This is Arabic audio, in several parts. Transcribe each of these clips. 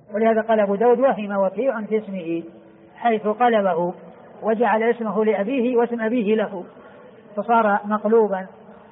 ولهذا قال أبو داود وهم وكيع في اسمه حيث قلبه وجعل اسمه لأبيه واسم أبيه له فصار مقلوبا.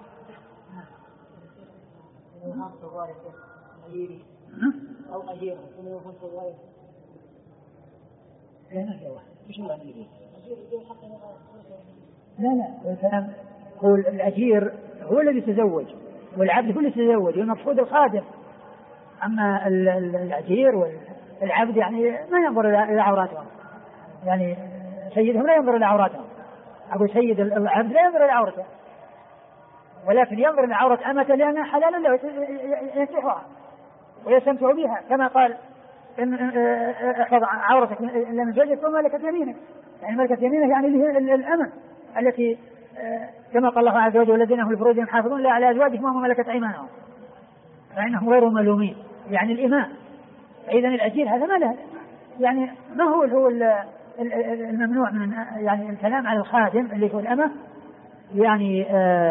لا الكلام قول الأجير هو الذي يتزوج والعبد هو الذي يتزوج والمقصود الخادم. أما الأجير والعبد يعني ما ينظر إلى عوراتهم، يعني سيدهم لا ينظر إلى عوراتهم. أقول سيد العبد لا ينظر إلى عورته ولكن ينظر إلى عورة أمته لأنها حلال له ينكحها ويستمتع بها، كما قال إن احفظ عورتك من زوجك وملكة يمينك، يعني ملكة يمينك يعني الأمة التي كما قال الله عز وجل والذين هم لفروجهم حافظون لا على أزواجهم وهم ملكت أيمانهم فإنهم غير ملومين، يعني الإماء. إذن الأجير هذا ما له يعني ما هو الممنوع من يعني الكلام على الخادم اللي هو الأمة، يعني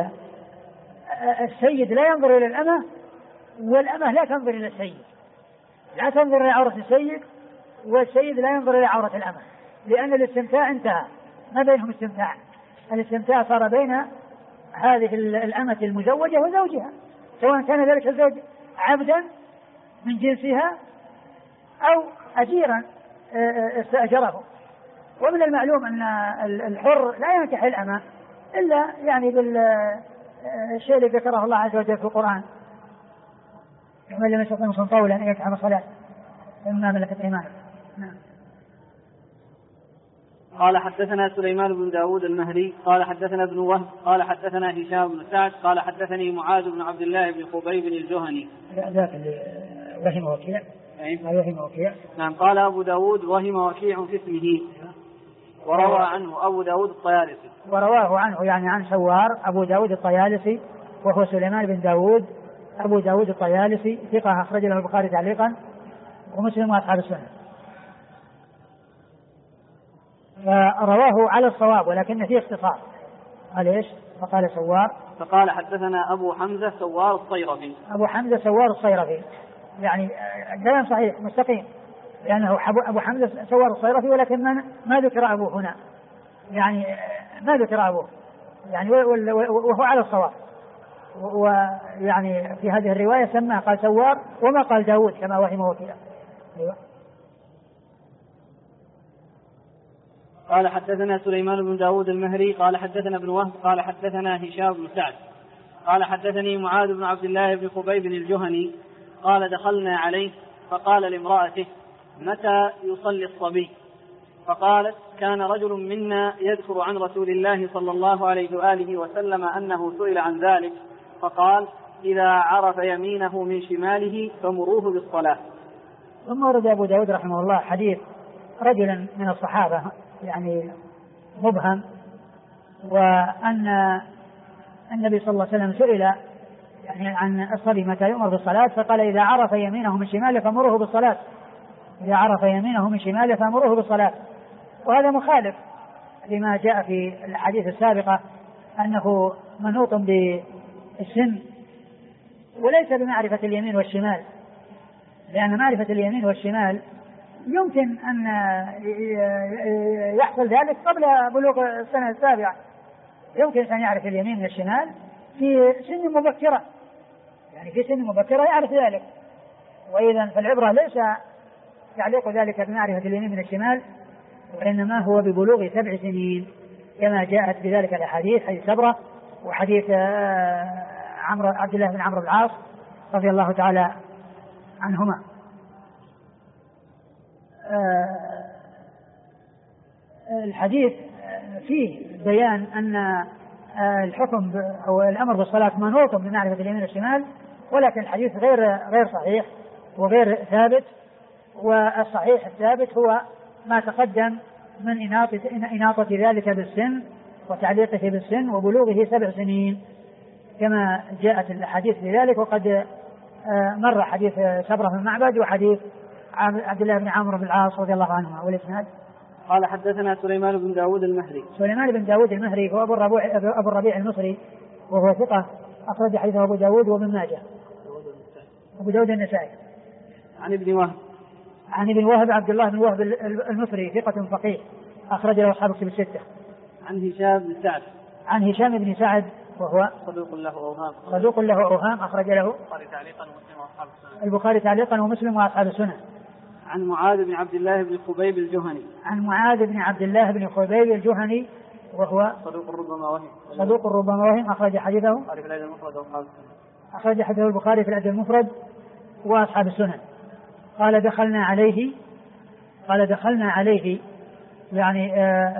السيد لا ينظر إلى الأمة والأمة لا تنظر إلى السيد، لا تنظر إلى عورة السيد والسيد لا ينظر إلى عورة الأمة، لأن الاستمتاع انتهى، ما بينهم استمتاع، الاستمتاع صار بين هذه الأمة المزوجة وزوجها، سواء كان ذلك الزوج عبدا من جنسها أو أجيرا استأجره. ومن المعلوم أن الحر لا ينكح الأمة إلا يعني بالشيء الذي ذكره الله عز وجل في القرآن ومن لم يستطع منكم طولا أن ينكح صلاة فمما ملكت أيمانكم. نعم. قال حدثنا سليمان بن داود المهري قال حدثنا ابن وهب قال حدثنا هشام بن سعد قال حدثني معاذ بن عبد الله بن خبيب الجهني. ذاك اللي وهم وكيع. وهم وكيع. نعم. قال أبو داود وهم وكيع في اسمه وروى عنه أبو داود الطيالسي. ورواه عنه يعني عن سوار أبو داود الطيالسي وهو سليمان بن داود أبو داود الطيالسي ثقة أخرج له البخاري تعليقا ومسلم وأصحاب السنة. فرواه على الصواب ولكن فيه اختصار. قال ايش؟ فقال سوار فقال حدثنا أبو حمزة سوار الصيرفي. أبو حمزة سوار الصيرفي يعني كلام صحيح مستقيم لأنه أبو حمزة سوار الصيرفي ولكن ما ذكر أبوه هنا، يعني ما ذكر أبوه يعني وهو على الصواب، ويعني في هذه الرواية سماه قال سوار وما قال داود كما وهم وكيع. أيوة. قال حدثنا سليمان بن داود المهري قال حدثنا ابن وهب قال حدثنا هشام بن سعد قال حدثني معاذ بن عبد الله بن خبيب الجهني قال دخلنا عليه فقال لامرأته متى يصلي الصبي؟ فقالت كان رجل منا يذكر عن رسول الله صلى الله عليه وآله وسلم أنه سئل عن ذلك فقال إذا عرف يمينه من شماله فمروه بالصلاة. ثم ورد أبو داود رحمه الله حديث رجلا من الصحابة يعني مبهم، وأن النبي صلى الله عليه وسلم سئل يعني عن الصبي متى يؤمر بالصلاة فقال إذا عرف يمينه من شماله فمروه بالصلاة، إذا عرف يمينه من شماله فمروه بالصلاة. وهذا مخالف لما جاء في الحديث السابقة أنه منوط بالسن وليس بمعرفة اليمين والشمال، لأن معرفة اليمين والشمال يمكن أن يحصل ذلك قبل بلوغ السنة السابعة، يمكن أن يعرف اليمين والشمال في سن مبكرة، يعني في سن مبكرة يعرف ذلك. وإذا فالعبرة ليس يعلق ذلك بمعرفة اليمين من الشمال وإنما هو ببلوغ 7 سنين كما جاءت بذلك الأحاديث حديث سبرة وحديث عبد الله بن عمرو بن العاص رضي الله تعالى عنهما. الحديث فيه بيان أن الحكم أو الأمر بالصلاة منوط بمعرفة اليمين والشمال، ولكن الحديث غير صحيح وغير ثابت، والصحيح الثابت هو ما تقدم من إناطة ذلك بالسن وتعليقه بالسن وبلوغه 7 سنين كما جاءت الحديث لذلك. وقد مر حديث سبرة بن معبد وحديث عبد الله بن عمرو بن العاص رضي الله عنهما. والإسناد قال حدثنا سليمان بن داود المهري. سليمان بن داود المهري هو أبو الربيع المصري وهو ثقة أخرج حديثه أبو داود وابن ماجه. أبو داود النسائي. عن ابن وهب عن ابن وهب عبد الله بن وهب المصري ثقة فقيه أخرج له أصحاب الكتب الستة. عن هشام بن سعد. عن هشام بن سعد وهو صدوق له أوهام. صدوق له أوهام أخرج له البخاري تعليقا ومسلم وأصحاب السنن. عن معاذ بن عبد الله بن خبيب الجهني. عن معاذ بن عبد الله بن خبيب الجهني وهو صدوق ربما وهم أخرج حديثه البخاري في الأدب المفرد وأصحاب السنن. قال دخلنا عليه يعني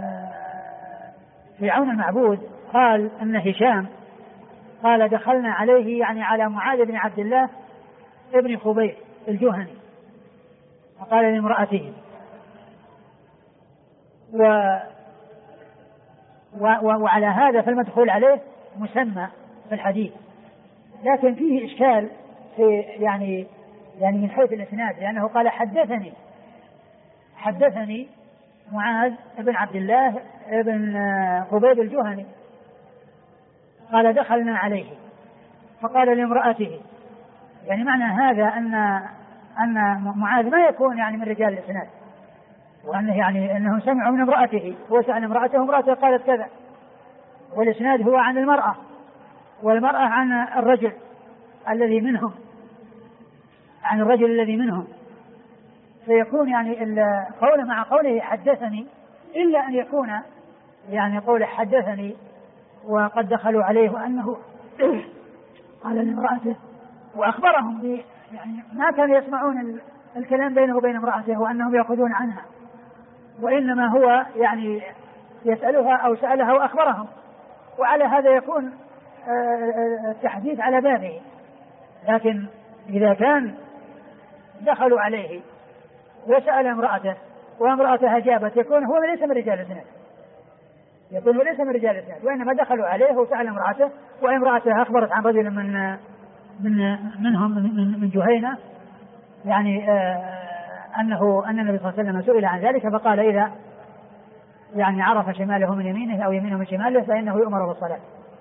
في عون المعبود قال أن هشام قال دخلنا عليه يعني على معاذ بن عبد الله ابن خبيب الجهني فقال لامرأته وعلى هذا فالمدخول عليه مسمى في الحديث، لكن فيه إشكال في يعني من حيث الإسناد، لأنه قال حدثني معاذ بن عبد الله بن خبيب الجهني قال دخلنا عليه فقال لامرأته، يعني معنى هذا أن معاذ ما يكون يعني من رجال الإسناد، وأنه يعني أنهم سمعوا من امرأته، هو سأل امرأته قالت كذا، والإسناد هو عن المرأة والمرأة عن الرجل الذي منهم، فيكون يعني قوله مع قوله حدثني إلا أن يكون يعني قوله حدثني وقد دخلوا عليه وأنه قال لامرأته وأخبرهم يعني ما كانوا يسمعون الكلام بينه وبين امرأته وأنهم يأخذون عنها، وإنما هو يعني يسألها أو سألها وأخبرهم، وعلى هذا يكون التحديث على بابه. لكن إذا كان دخلوا عليه وسأل امرأته وامرأته أجابت يكون هو ليس من رجال الإسناد، وإنما دخلوا عليه وسأل امرأته وامرأته أخبرت عن رجل منهم من جهينة يعني أن النبي صلى الله عليه وسلم سئل عن ذلك فقال إذا يعني عرف شماله من يمينه أو يمينه من شماله فإنه يؤمر بالصلاة.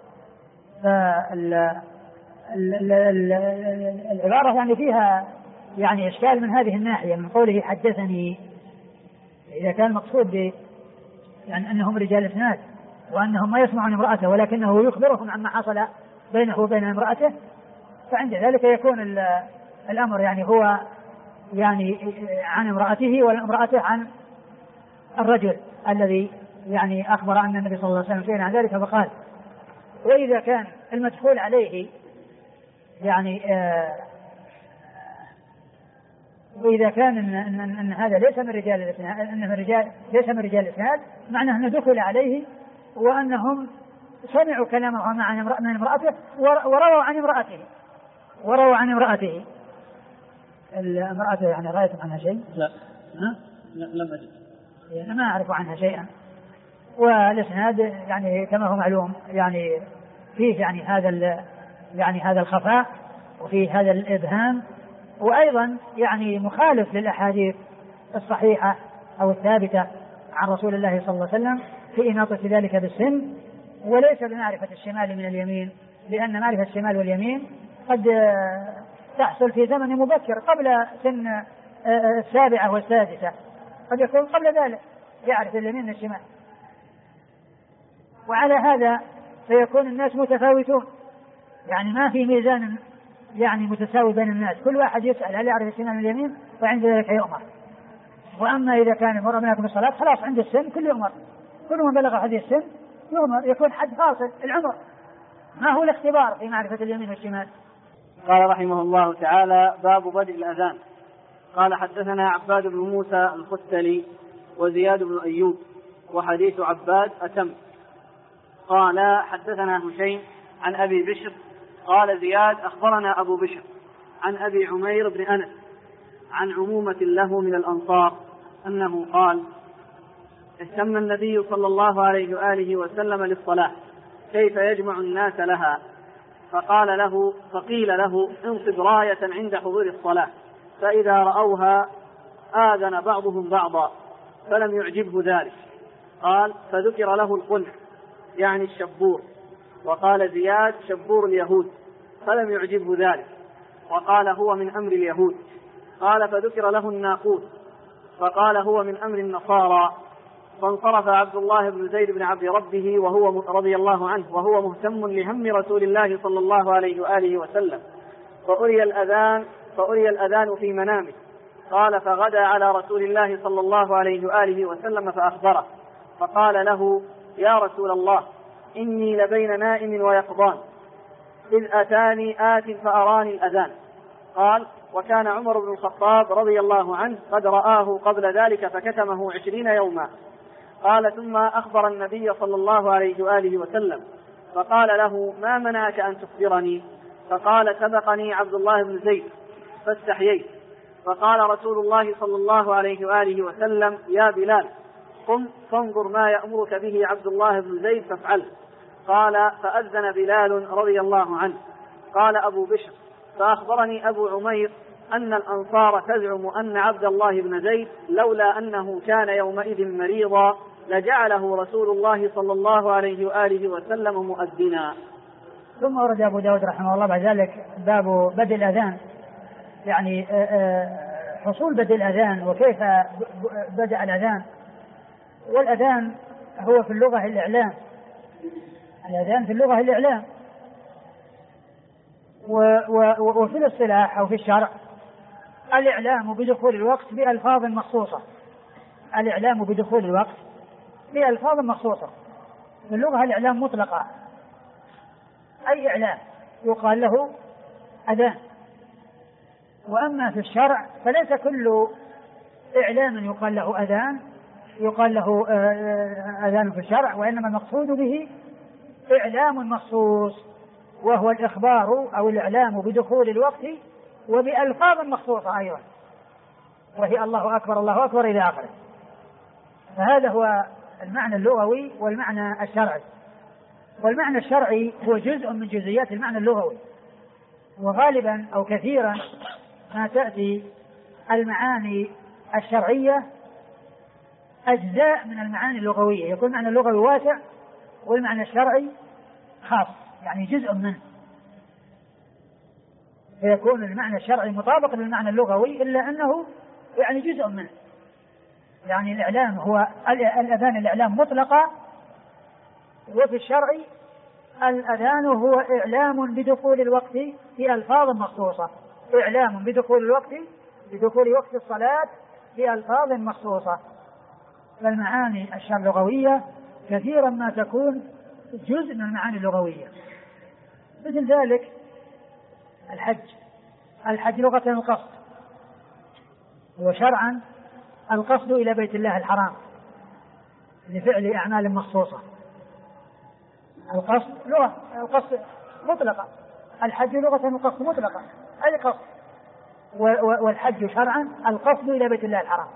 العبارة يعني فيها يعني إشكال من هذه الناحية، من قوله حدثني إذا كان المقصود يعني أنهم رجال إسناد وأنهم ما يسمعون امرأته ولكنه يخبرهم عما حصل بينه وبين امرأته، فعند ذلك يكون الأمر يعني هو يعني عن امرأته والامرأة عن الرجل الذي يعني أخبر أن النبي صلى الله عليه وسلم سئل عن ذلك فقال. وإذا كان المدخول عليه يعني وإذا كان أن هذا ليس من رجال الإسناد، ليس من رجال الإسناد، معناه أنه دخل عليه وأنهم سمعوا كلامه من امرأته ورووا عن امرأته. المرأة يعني رأيتم عنها شيء؟ لا لم أجد، يعني ما أعرف عنها شيئا. والإسناد يعني كما هو معلوم يعني فيه يعني هذا الخفاء وفيه هذا الإبهام، وأيضا يعني مخالف للأحاديث الصحيحة أو الثابتة عن رسول الله صلى الله عليه وسلم في إناطة ذلك بالسن، وليس بمعرفة الشمال من اليمين، لأن معرفة الشمال واليمين قد تحصل في زمن مبكر قبل سن 7 و6، قد يكون قبل ذلك يعرف اليمين من الشمال. وعلى هذا فيكون الناس متفاوتون، يعني ما في ميزان يعني متساوي بين الناس، كل واحد يسأل هل يعرف الشمال من اليمين وعند ذلك يؤمر. وأما إذا كان المرء منكم الصلاة خلاص عند السن كل يؤمر، كل من بلغ هذه السن يؤمر، يكون حد فاصل العمر، ما هو الاختبار في معرفة اليمين والشمال. قال رحمه الله تعالى: باب بدء الأذان. قال حدثنا عباد بن موسى الختلي وزياد بن أيوب، وحديث عباد أتم. قال حدثنا هشيم عن أبي بشر قال زياد أخبرنا أبو بشر عن أبي عمير بن أنس عن عمومة له من الأنصار أنه قال: اهتم النبي صلى الله عليه وآله وسلم للصلاة كيف يجمع الناس لها، فقيل له: انصب راية عند حضور الصلاة، فإذا رأوها آذن بعضهم بعضا، فلم يعجبه ذلك. قال: فذكر له القنح يعني الشبور، وقال زياد: شبور اليهود، فلم يعجبه ذلك، وقال: هو من أمر اليهود. قال فذكر له الناقوس فقال هو من أمر النصارى. فانصرف عبد الله بن زيد بن عبد ربه وهو رضي الله عنه وهو مهتم لهم رسول الله صلى الله عليه وآله وسلم، فأري الأذان في منامه. قال فغدا على رسول الله صلى الله عليه وآله وسلم فأخبره، فقال له يا رسول الله إني لبين نائم ويقظان إذ أتاني آت فأراني الأذان. قال وكان عمر بن الخطاب رضي الله عنه قد رآه قبل ذلك فكتمه 20 يوما. قال ثم أخبر النبي صلى الله عليه وآله وسلم فقال له ما منعك أن تخبرني؟ فقال سبقني عبد الله بن زيد فاستحييت. فقال رسول الله صلى الله عليه وآله وسلم يا بلال قم فانظر ما يأمرك به عبد الله بن زيد فافعله. قال فأذن بلال رضي الله عنه. قال أبو بشر فأخبرني أبو عمير أن الأنصار تزعم أن عبد الله بن زيد لولا أنه كان يومئذ مريضا لجعله رسول الله صلى الله عليه وآله وسلم مؤذنا. ثم ورد أبو داود رحمه الله بعد ذلك باب بدء الأذان، يعني حصول بدء الأذان وكيف بدأ الأذان. والأذان هو في اللغة الإعلام، الأذان في اللغة الإعلام، وفي الاصطلاح أو في الشرع الإعلام بدخول الوقت بألفاظ مخصوصة، الإعلام بدخول الوقت بألفاظ مخصوصة. في اللغة الإعلام مطلقة، أي إعلام يقال له أذان. وأما في الشرع فليس كل إعلام يقال له أذان يقال له أذان في الشرع، وإنما المقصود به إعلام مخصوص، وهو الإخبار أو الإعلام بدخول الوقت وبألفاظ مخصوصة أيضا، وهي الله أكبر الله أكبر إلى آخره. فهذا هو المعنى اللغوي والمعنى الشرعي. والمعنى الشرعي هو جزء من جزئيات المعنى اللغوي، وغالبا أو كثيرا ما تأتي المعاني الشرعية أجزاء من المعاني اللغوية، يكون المعنى اللغوي واسع والمعنى الشرعي خاص، يعني جزء منه، فيكون المعنى الشرعي مطابق للمعنى اللغوي إلا أنه يعني جزء منه. يعني الإعلام هو الأذان، الإعلام مطلقة، وفي الشرع الأذان هو إعلام بدخول الوقت بألفاظ مخصوصة، إعلام بدخول الوقت بدخول وقت الصلاة بألفاظ مخصوصة. فالمعاني اللغوية كثيرا ما تكون جزء من المعاني اللغوية. مثل ذلك الحج لغة القصد، وشرعا القصد إلى بيت الله الحرام لفعل أعمال مخصوصة. القصد لغة القصد مطلقة، الحج لغة القصد مطلقة، أي قصد. والحج شرعا القصد إلى بيت الله الحرام.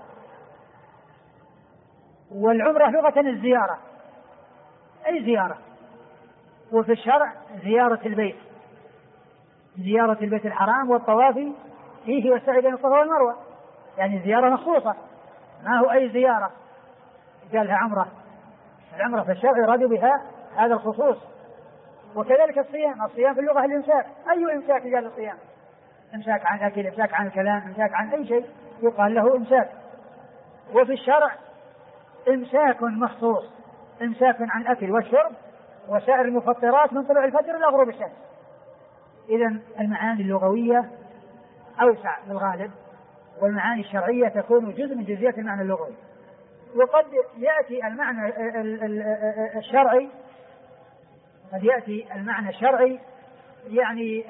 والعمرة لغة الزيارة، أي زيارة. وفي الشرع زيارة البيت، زيارة البيت الحرام والطواف فيه والسعي بين الصفا والمروة، يعني زيارة مخصوصة، ما هو أي زيارة قال لها عمرة. العمرة في الشرع يراد بها هذا الخصوص. وكذلك الصيام في اللغة الإمساك، أي إمساك قال الصيام؟ إمساك عن الأكل، إمساك عن الكلام، إمساك عن أي شيء يقال له إمساك. وفي الشرع إمساك مخصوص، إمساك عن الأكل والشرب وسائر المفطرات من طلوع الفجر إلى غروب الشمس. إذن المعاني اللغوية أوسع بالغالب، والمعاني الشرعية تكون جزء من جزئيات المعنى اللغوي. وقد يأتي المعنى الشرعي، قد يأتي المعنى الشرعي يعني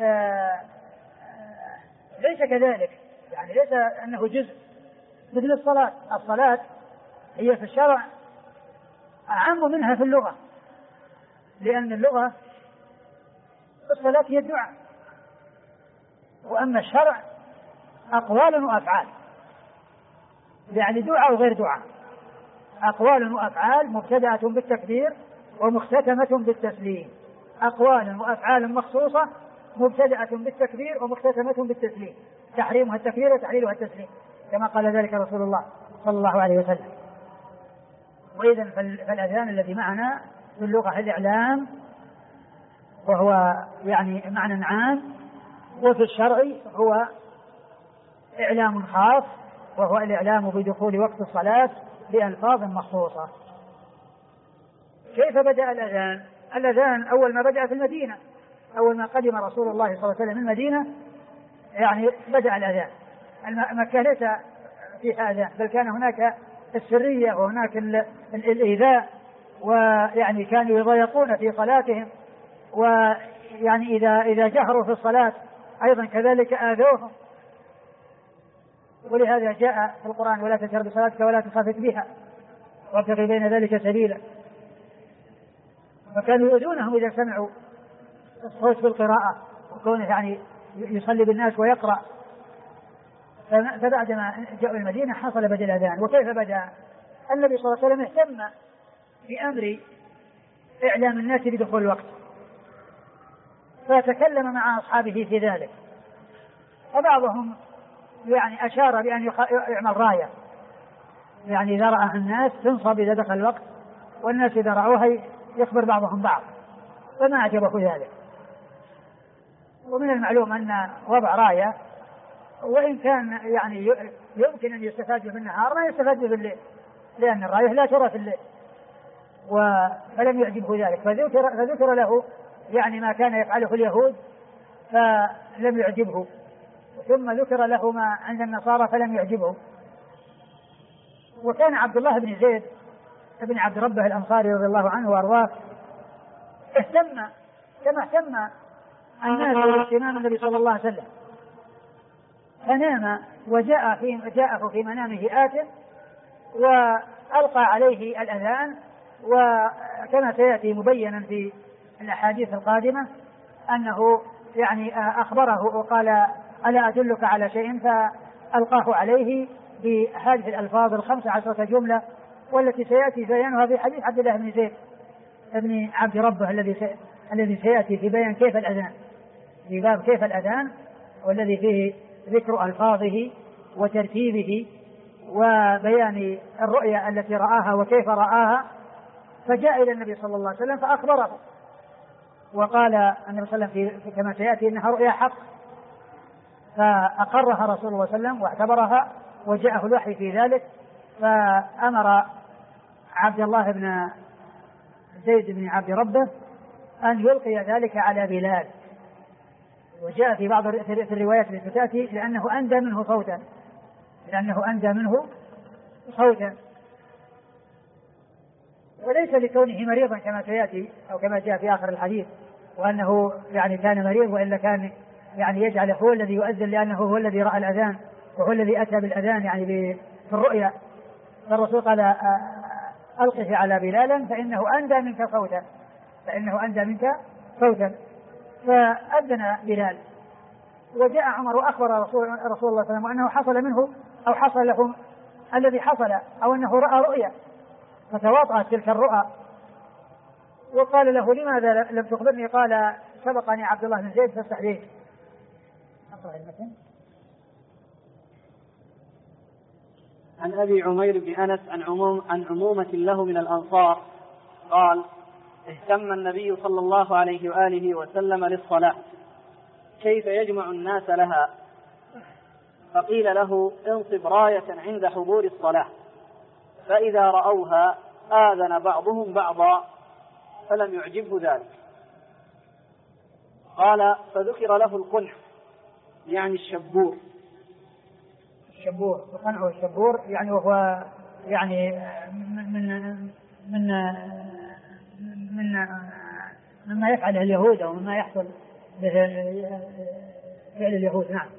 ليس كذلك، يعني ليس أنه جزء، مثل الصلاة هي في الشرع أعم منها في اللغة، لأن اللغة الصلاة هي الدعاء، وأما الشرع أقوال وأفعال، يعني دعاء وغير دعاء، أقوال وأفعال مبتدأة بالتكبير ومختتمة بالتسليم، أقوال وأفعال مخصوصة مبتدأة بالتكبير ومختتمة بالتسليم، تحريمها التكبير وتحليلها التسليم، كما قال ذلك رسول الله صلى الله عليه وسلم. وإذن فالأذان الذي معنا في اللغة الإعلام، وهو يعني معنى عام، وفي الشرع هو إعلام خاص، وهو الإعلام بدخول وقت الصلاة بألفاظ مخصوصة. كيف بدأ الأذان؟ الأذان أول ما بدأ في المدينة، أول ما قدم رسول الله صلى الله عليه وسلم المدينة يعني بدأ الأذان. مكة ليس فيها أذان، بل كان هناك السرية وهناك الإيذاء، ويعني كانوا يضيقون في صلاتهم، ويعني إذا جهروا في الصلاة أيضا كذلك آذوهم. ولهذا جاء في القرآن: ولا تجهر بصلاتك ولا تخافت بها وابتغ بين ذلك سبيلا. فكانوا يؤذونهم إذا سمعوا الصوت بالقراءة، وكونه يعني يصلي بالناس ويقرأ. فبعدما جاءوا المدينة حصل بدء الأذان. وكيف بدأ؟ النبي صلى الله عليه وسلم اهتم بأمر إعلام الناس بدخول الوقت، فتكلم مع أصحابه في ذلك. فبعضهم يعني أشار بأن يعمل راية، يعني إذا رأى الناس تنصب إذا دخل الوقت، والناس إذا رأوها يخبر بعضهم بعض، فما أعجبه ذلك. ومن المعلوم أن وضع راية وإن كان يعني يمكن أن يستفاد به بالنهار ما يستفاد به بالليل، لأن الراية لا ترى في الليل، فلم يعجبه ذلك. فذكر له يعني ما كان يفعله اليهود فلم يعجبه، ثم ذكر له ما عند النصارى فلم يعجبه. وكان عبد الله بن زيد بن عبد ربه الأنصاري رضي الله عنه وأرضاه اهتم كما اهتم الناس باهتمام النبي صلى الله عليه وسلم، فنام وجاءه في منامه آت وألقى عليه الأذان. وكما سيأتي مبينا في الأحاديث القادمة أنه يعني أخبره وقال: ألا أدلك على شيء؟ فألقاه عليه بهذه الألفاظ 15 جملة، والتي سيأتي بيانها في حديث عبد الله بن زيد بن عبد ربه الذي سيأتي في بيان كيف الأذان، في باب كيف الأذان، والذي فيه ذكر ألفاظه وترتيبه وبيان الرؤيا التي رآها وكيف رآها. فجاء إلى النبي صلى الله عليه وسلم فأخبره، وقال النبي صلى الله عليه وسلم كما سيأتي إنها رؤيا حق، فأقرها رسول الله صلى الله عليه وسلم واعتبرها، وجاءه الوحي في ذلك. فأمر عبد الله بن زيد بن عبد ربه أن يلقي ذلك على بلال. وجاء في بعض الروايات التي تأتي لأنه أندى منه صوتا، وليس لكونه مريضا كما سيأتي أو كما جاء في آخر الحديث، وأنه يعني كان مريض وإلا كان يعني يجعل هو الذي يؤذن، لأنه هو الذي رأى الأذان وهو الذي أتى بالأذان يعني في الرؤيا. فالرسول قال: ألقه على بلالا فإنه أندى منك صوتا. فأذن بلال، وجاء عمر وأخبر رسول الله صلى الله عليه وسلم أنه حصل منه أو حصل له الذي حصل، أو أنه رأى رؤيا، فتواطأت تلك الرؤى. وقال له: لماذا لم تخبرني؟ قال: سبقني عبد الله بن زيد فاستحييت. عن أبي عمير بن أنس عن عمومة له من الأنصار قال: اهتم النبي صلى الله عليه وآله وسلم للصلاة كيف يجمع الناس لها، فقيل له: انصب راية عند حضور الصلاة، فإذا رأوها آذن بعضهم بعضا، فلم يعجبه ذلك. قال: فذكر له القنح يعني الشبور. القنح والشبور يعني وهو يعني مما يفعله اليهود أو مما يحصل به فعل اليهود. نعم.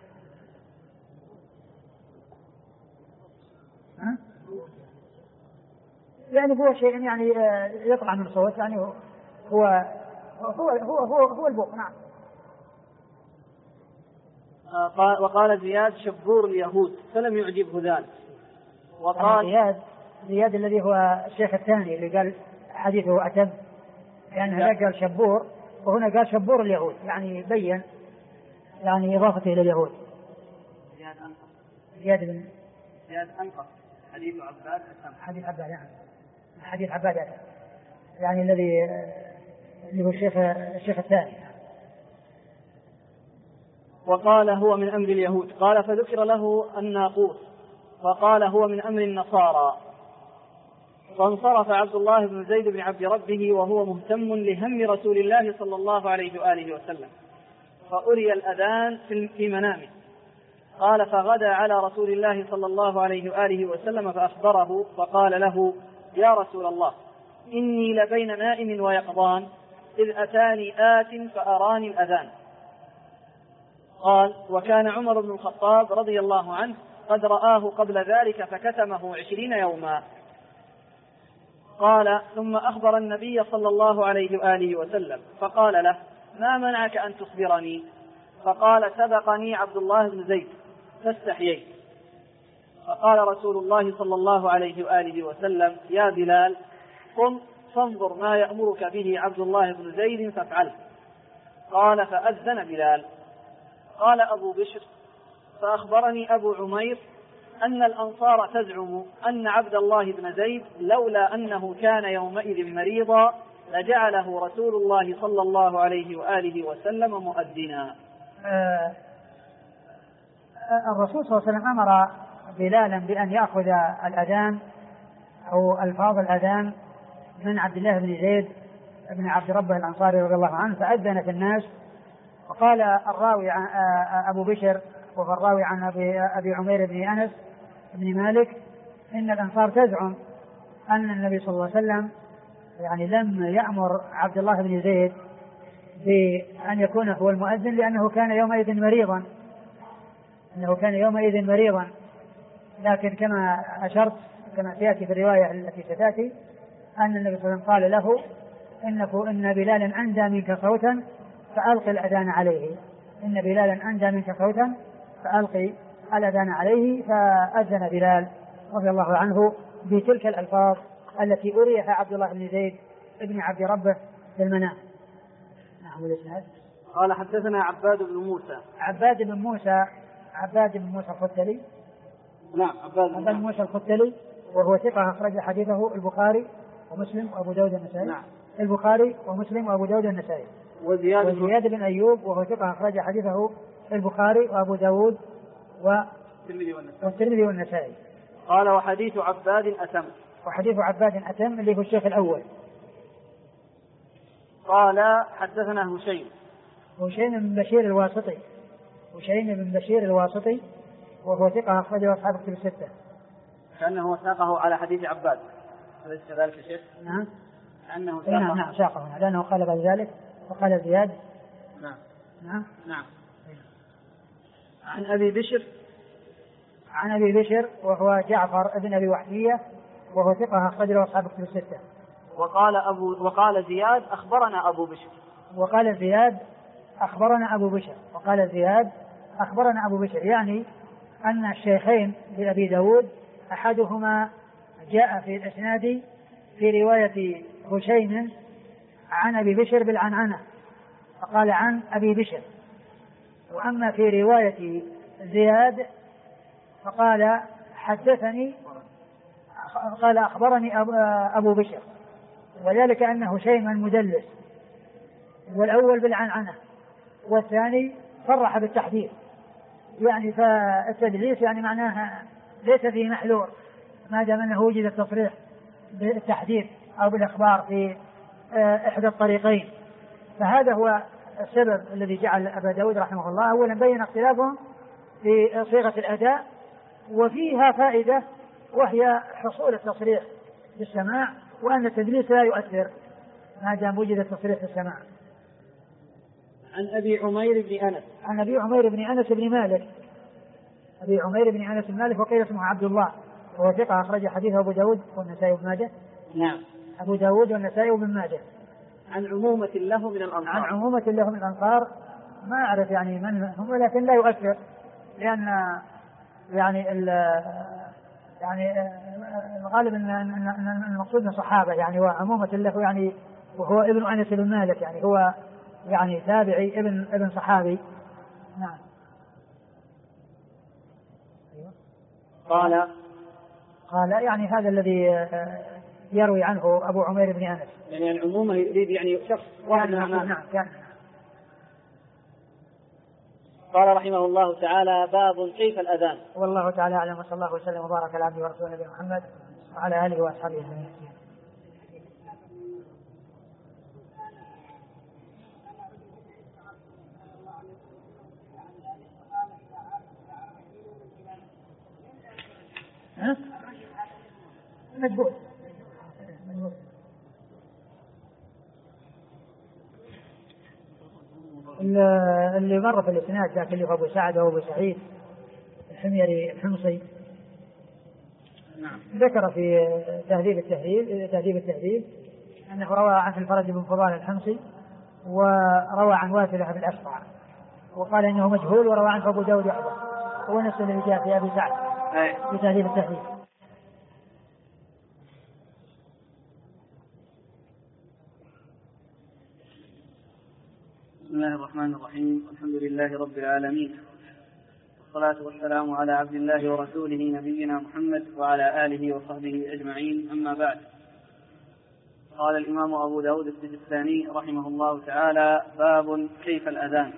يعني هو شيء يعني يطلع من صوت، يعني هو البوق. نعم. وقال زياد: شبور اليهود، فلم يعجبه ذلك. وقال زياد الذي هو الشيخ الثاني اللي قال حديثه أتم، يعني هذا قال شبور وهنا قال شبور اليهود، يعني بين يعني إضافته إلى اليهود. زياد أنقص حديث عباد أتم. حديث عباد أتم يعني اللي هو الشيخ الثاني. وقال هو من أمر اليهود. قال فذكر له الناقوس فقال هو من أمر النصارى. فانصرف عبد الله بن زيد بن عبد ربه وهو مهتم لهم رسول الله صلى الله عليه وآله وسلم، فأري الأذان في منامه. قال فغدا على رسول الله صلى الله عليه وآله وسلم فأخبره فقال له يا رسول الله إني لبين نائم ويقظان إذ أتاني آت فأراني الأذان. قال وكان عمر بن الخطاب رضي الله عنه قد رآه قبل ذلك فكتمه 20 يوما. قال ثم أخبر النبي صلى الله عليه وآله وسلم فقال له ما منعك أن تخبرني؟ فقال سبقني عبد الله بن زيد فاستحييت. فقال رسول الله صلى الله عليه وآله وسلم يا بلال قم فانظر ما يأمرك به عبد الله بن زيد فافعله. قال فأذن بلال. قال أبو بشر فأخبرني أبو عمير أن الأنصار تزعم أن عبد الله بن زيد لولا أنه كان يومئذ مريضا لجعله رسول الله صلى الله عليه وآله وسلم مؤذنا. الرسول صلى الله عليه وسلم أمر بلالا بأن يأخذ الأذان أو ألفاظ الأذان من عبد الله بن زيد بن عبد ربه الأنصاري رضي الله عنه، فأذن في الناس. وقال الراوي عن أبو بشر وهو الراوي عن أبي عمير بن أنس بن مالك إن الأنصار تزعم أن النبي صلى الله عليه وسلم يعني لم يأمر عبد الله بن زيد بأن يكون هو المؤذن لأنه كان يومئذ مريضا، لكن كما أشرت كما سيأتي في الرواية التي ستأتي أن النبي صلى الله عليه وسلم قال له إن بلالا أندى منك صوتا فألقي الأذان عليه، إن بلالا أندى منك صوتا فألقي الأذان عليه. فأذن بلال رضي الله عنه بتلك الألفاظ التي أريها عبد الله بن زيد ابن عبد ربه في المنام. نعم الإسناد. قال حدثنا عباد بن موسى الختلي. نعم عباد بن موسى الختلي وهو ثقة أخرج حديثه البخاري ومسلم وأبو داود النسائي. نعم. البخاري ومسلم وأبو داود النسائي. وزياد بن أيوب وهو ثقة أخرج حديثه البخاري وأبو داود والترمذي والنسائي. قال وحديث عباد أتم اللي هو الشيخ الأول. قال حدثنا هشيم بن بشير الواسطي وهو ثقة أخرجه أصحاب الكتب الستة. كأنه ساقه على حديث عباد، أليس كذلك يا شيخ؟ نعم. أنه ساقه لأنه قال بعد ذلك وقال زياد. نعم. عن أبي بشر وهو جعفر بن أبي وحشية وهو ثقة أخرجه أصحاب الكتب الستة. وقال زياد أخبرنا أبو بشر يعني أن الشيخين لأبي داود أحدهما جاء في الإسناد في رواية هشيم عن أبي بشر بالعنعنة فقال عن أبي بشر، وأما في رواية زياد فقال قال أخبرني أبو بشر، وذلك أن هشيما مدلس، والأول بالعنعنة والثاني صرح بالتحديث، يعني فالتدليس يعني معناها ليس فيه محذور ما دام أنه وجد التصريح بالتحديث أو بالإخبار في إحدى الطريقين. فهذا هو السبب الذي جعل أبا داود رحمه الله أولا بين اختلافهم في صيغة الأداء، وفيها فائدة وهي حصول التصريح بالسماع، وأن التدليس لا يؤثر ما دام وجد التصريح بالسماع. عن أبي عمير بن أنس بن مالك وقيل اسمه عبد الله وهو ثقة أخرج حديثه أبو داود والنسائي وابن ماجه. نعم. أبو داود والنسائي وابن ماجه. عن عمومة له من الأنصار ما أعرف يعني من هم، ولكن لا يؤثر لأن يعني الغالب أن المقصود من صحابة يعني، وعمومة له يعني وهو ابن أنس بن مالك يعني هو يعني تابعي ابن صحابي. نعم. قال يعني هذا الذي يروي عنه أبو عمير بن أنس، يعني العمومة يريد يعني شخص واحد. نعم. قال رحمه الله تعالى: باب كيف الأذان. والله تعالى أعلم، وصلى الله وسلم وبارك على عبده ورسوله نبينا محمد وعلى آله وأصحابه أجمعين. مجبور. اللي مر في الاسناد ذاك اللي هو ابو سعد وابو سعيد الحميري الحمصي، نعم. ذكر في تهذيب التهذيب انه روى عن الفرج بن فضال الحمصي، وروى عن واثلة بن الأشقع، وقال انه مجهول، وروى عنه ابو داود وحده، هو نفس اللي جاء في ابي سعد في تهذيب التهذيب. بسم الله الرحمن الرحيم. الحمد لله رب العالمين، والصلاة والسلام على عبد الله ورسوله نبينا محمد وعلى آله وصحبه أجمعين، أما بعد. قال الإمام أبو داود السجستاني رحمه الله تعالى: باب كيف الأذان.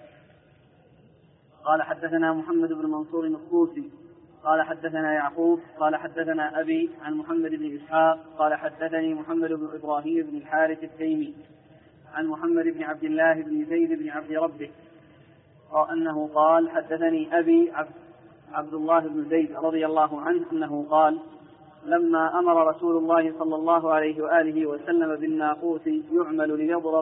قال: حدثنا محمد بن منصور الطوسي قال حدثنا يعقوب قال حدثنا أبي عن محمد بن إسحاق قال حدثني محمد بن إبراهيم بن الحارث التيمي عن محمد بن عبد الله بن زيد بن عبد ربه أنه قال: حدثني أبي عبد الله بن زيد رضي الله عنه أنه قال: لما أمر رسول الله صلى الله عليه وآله وسلم بالناقوس يعمل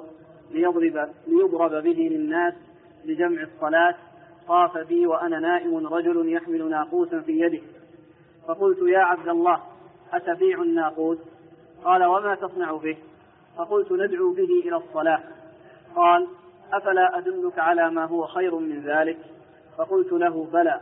ليضرب به للناس لجمع الصلاة، طاف بي وأنا نائم رجل يحمل ناقوسا في يده، فقلت: يا عبد الله، أتبيع الناقوس؟ قال: وما تصنع به؟ فقلت: ندعو به إلى الصلاة. قال: أفلا أدلك على ما هو خير من ذلك؟ فقلت له: بلى.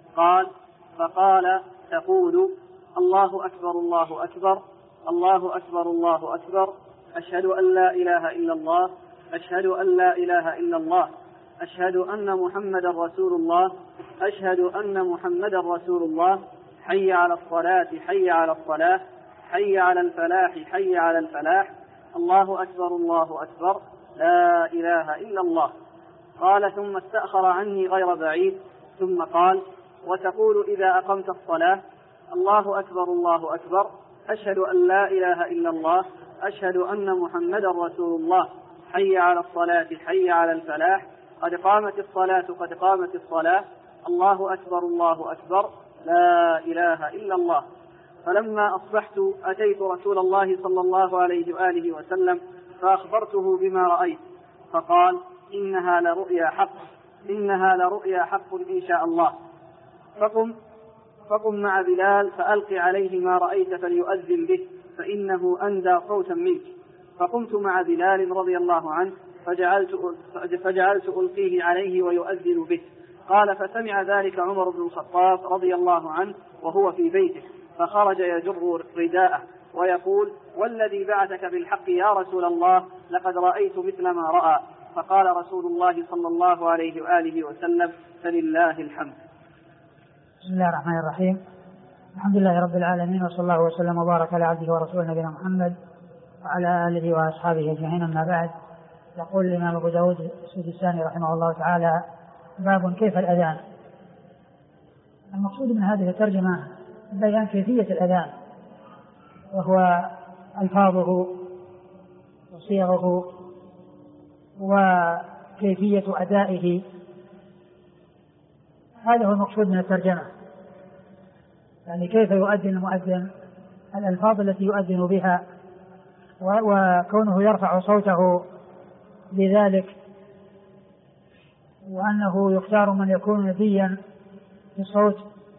فقال: تقول: الله أكبر الله أكبر الله أكبر الله أكبر، أشهد أن لا إله إلا الله، أشهد أن لا إله إلا الله، أشهد أن محمدا رسول الله، أشهد أن محمدا رسول الله، حي على الصلاة حي على الصلاة، حي على الفلاح حي على الفلاح، الله أكبر الله أكبر، لا إله إلا الله. قال: ثم استأخر عني غير بعيد، ثم قال: وتقول إذا أقمت الصلاة: الله أكبر الله أكبر، أشهد أن لا إله إلا الله، أشهد أن محمدا رسول الله، حي على الصلاة حي على الفلاح، قد قامت الصلاة قد قامت الصلاة، الله أكبر الله أكبر، لا إله إلا الله. فلما أصبحت أتيت رسول الله صلى الله عليه وآله وسلم فأخبرته بما رأيت، فقال: إنها لرؤيا حق إن شاء الله. فقم مع بلال فألق عليه ما رأيت فليؤذن به، فإنه أندى صوتا منك. فقمت مع بلال رضي الله عنه فجعلت ألقيه عليه ويؤذن به. قال: فسمع ذلك عمر بن الخطاب رضي الله عنه وهو في بيته، فخرج يجر رداءه ويقول: والذي بعثك بالحق يا رسول الله، لقد رأيت مثل ما رأى. فقال رسول الله صلى الله عليه وآله وسلم: فلله الحمد. بسم الله الرحمن الرحيم. الحمد لله رب العالمين، وصلى الله وسلم وبارك على عبده ورسوله نبينا محمد وعلى آله وأصحابه أجمعين، أما بعد. يقول الإمام أبو داود السجستاني رحمه الله تعالى: باب كيف الأذان. المقصود من هذه الترجمة بيان كيفية الأذان، وهو ألفاظه وصيغه وكيفية أدائه، هذا هو المقصود من الترجمة، يعني كيف يؤذن المؤذن، الألفاظ التي يؤذن بها، وكونه يرفع صوته بذلك، وأنه يختار من يكون نبيا في الصوت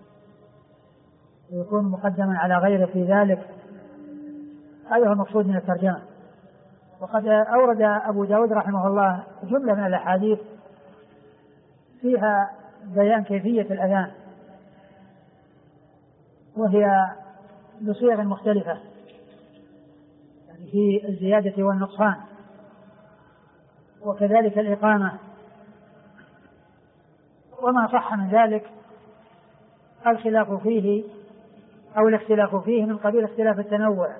ويكون مقدما على غيره في ذلك، هذا هو المقصود من الترجمة. وقد أورد أبو داود رحمه الله جملة من الأحاديث فيها بيان كيفية الأذان، وهي بصيغ مختلفة، يعني في الزيادة والنقصان، وكذلك الإقامة. وما صح من ذلك الخلاف فيه أو الاختلاف فيه من قبيل اختلاف التنوع،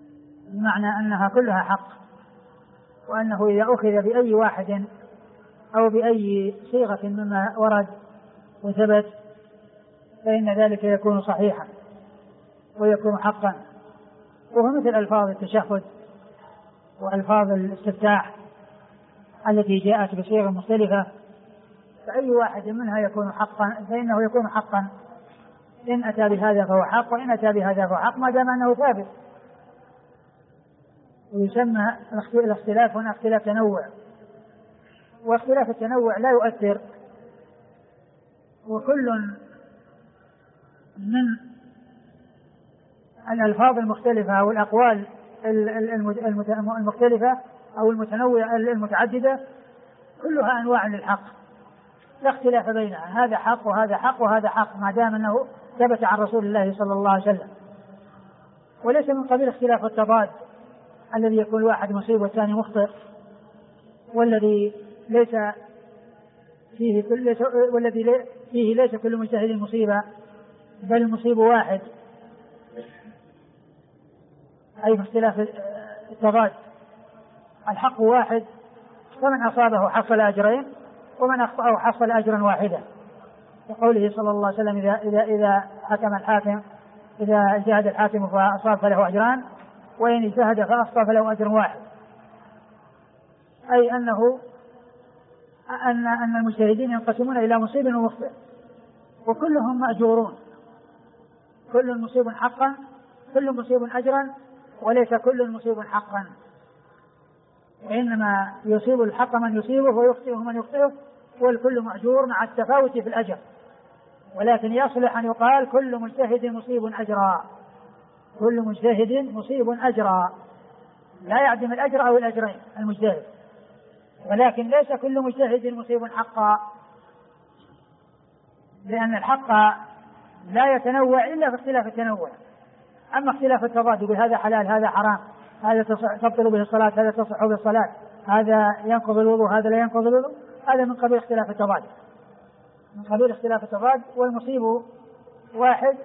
بمعنى أنها كلها حق، وأنه إذا أخذ بأي واحد أو بأي صيغة مما ورد وثبت فإن ذلك يكون صحيحا ويكون حقا. وهو مثل ألفاظ التشهد وألفاظ الاستفتاح التي جاءت بصيغ مختلفة، فأي واحد منها يكون حقا فإنه يكون حقا، إن أتى بهذا فهو حق وإن أتى بهذا فهو حق ما دام أنه ثابت. ويسمى الاختلاف هنا اختلاف تنوع، واختلاف التنوع لا يؤثر، وكل من الألفاظ المختلفة أو الأقوال المختلفة أو المتنوعة المتعددة كلها أنواع للحق لا اختلاف بينها، هذا حق وهذا حق وهذا حق ما دام أنه ثبت عن رسول الله صلى الله عليه وسلم. وليس من قبيل اختلاف التضاد الذي يكون واحد مصيب والثاني مخطئ، والذي فيه ليس كل مجتهد مصيبة، بل المصيب واحد، أي في اختلاف التضاد الحق واحد، فمن أصابه حصل أجرين ومن أخطأه حصل أجرا واحدا، وقوله صلى الله عليه وسلم إذا حكم الحاكم إذا اجتهد الحاكم فأصاب فله أجران وإن اجتهد فأخطأ فله أجر واحد، أي أن المجتهدين ينقسمون إلى مصيب ومخطئ وكلهم مأجورون، كل مصيب حقا كل مصيب أجرا وليس كل مصيب حقا، وإنما يصيب الحق من يصيبه ويخطئه من يخطئه، والكل مأجور مع التفاوت في الأجر، ولكن يصلح أن يقال كل مجتهد مصيب أجرا، كل مجتهد مصيب أجرا، لا يعدم الأجر أو الأجرين المجتهد، ولكن ليس كل مجتهد مصيب حقا، لأن الحق لا يتنوع إلا في اختلاف التنوع. أما اختلاف التضاد يقول هذا حلال هذا حرام، هذا تبطل به الصلاة هذا تصح به الصلاة، هذا ينقض الوضوء هذا لا ينقض الوضوء، هذا من قبيل اختلاف التضاد، من قبيل اختلاف التضاد، والمصيب واحد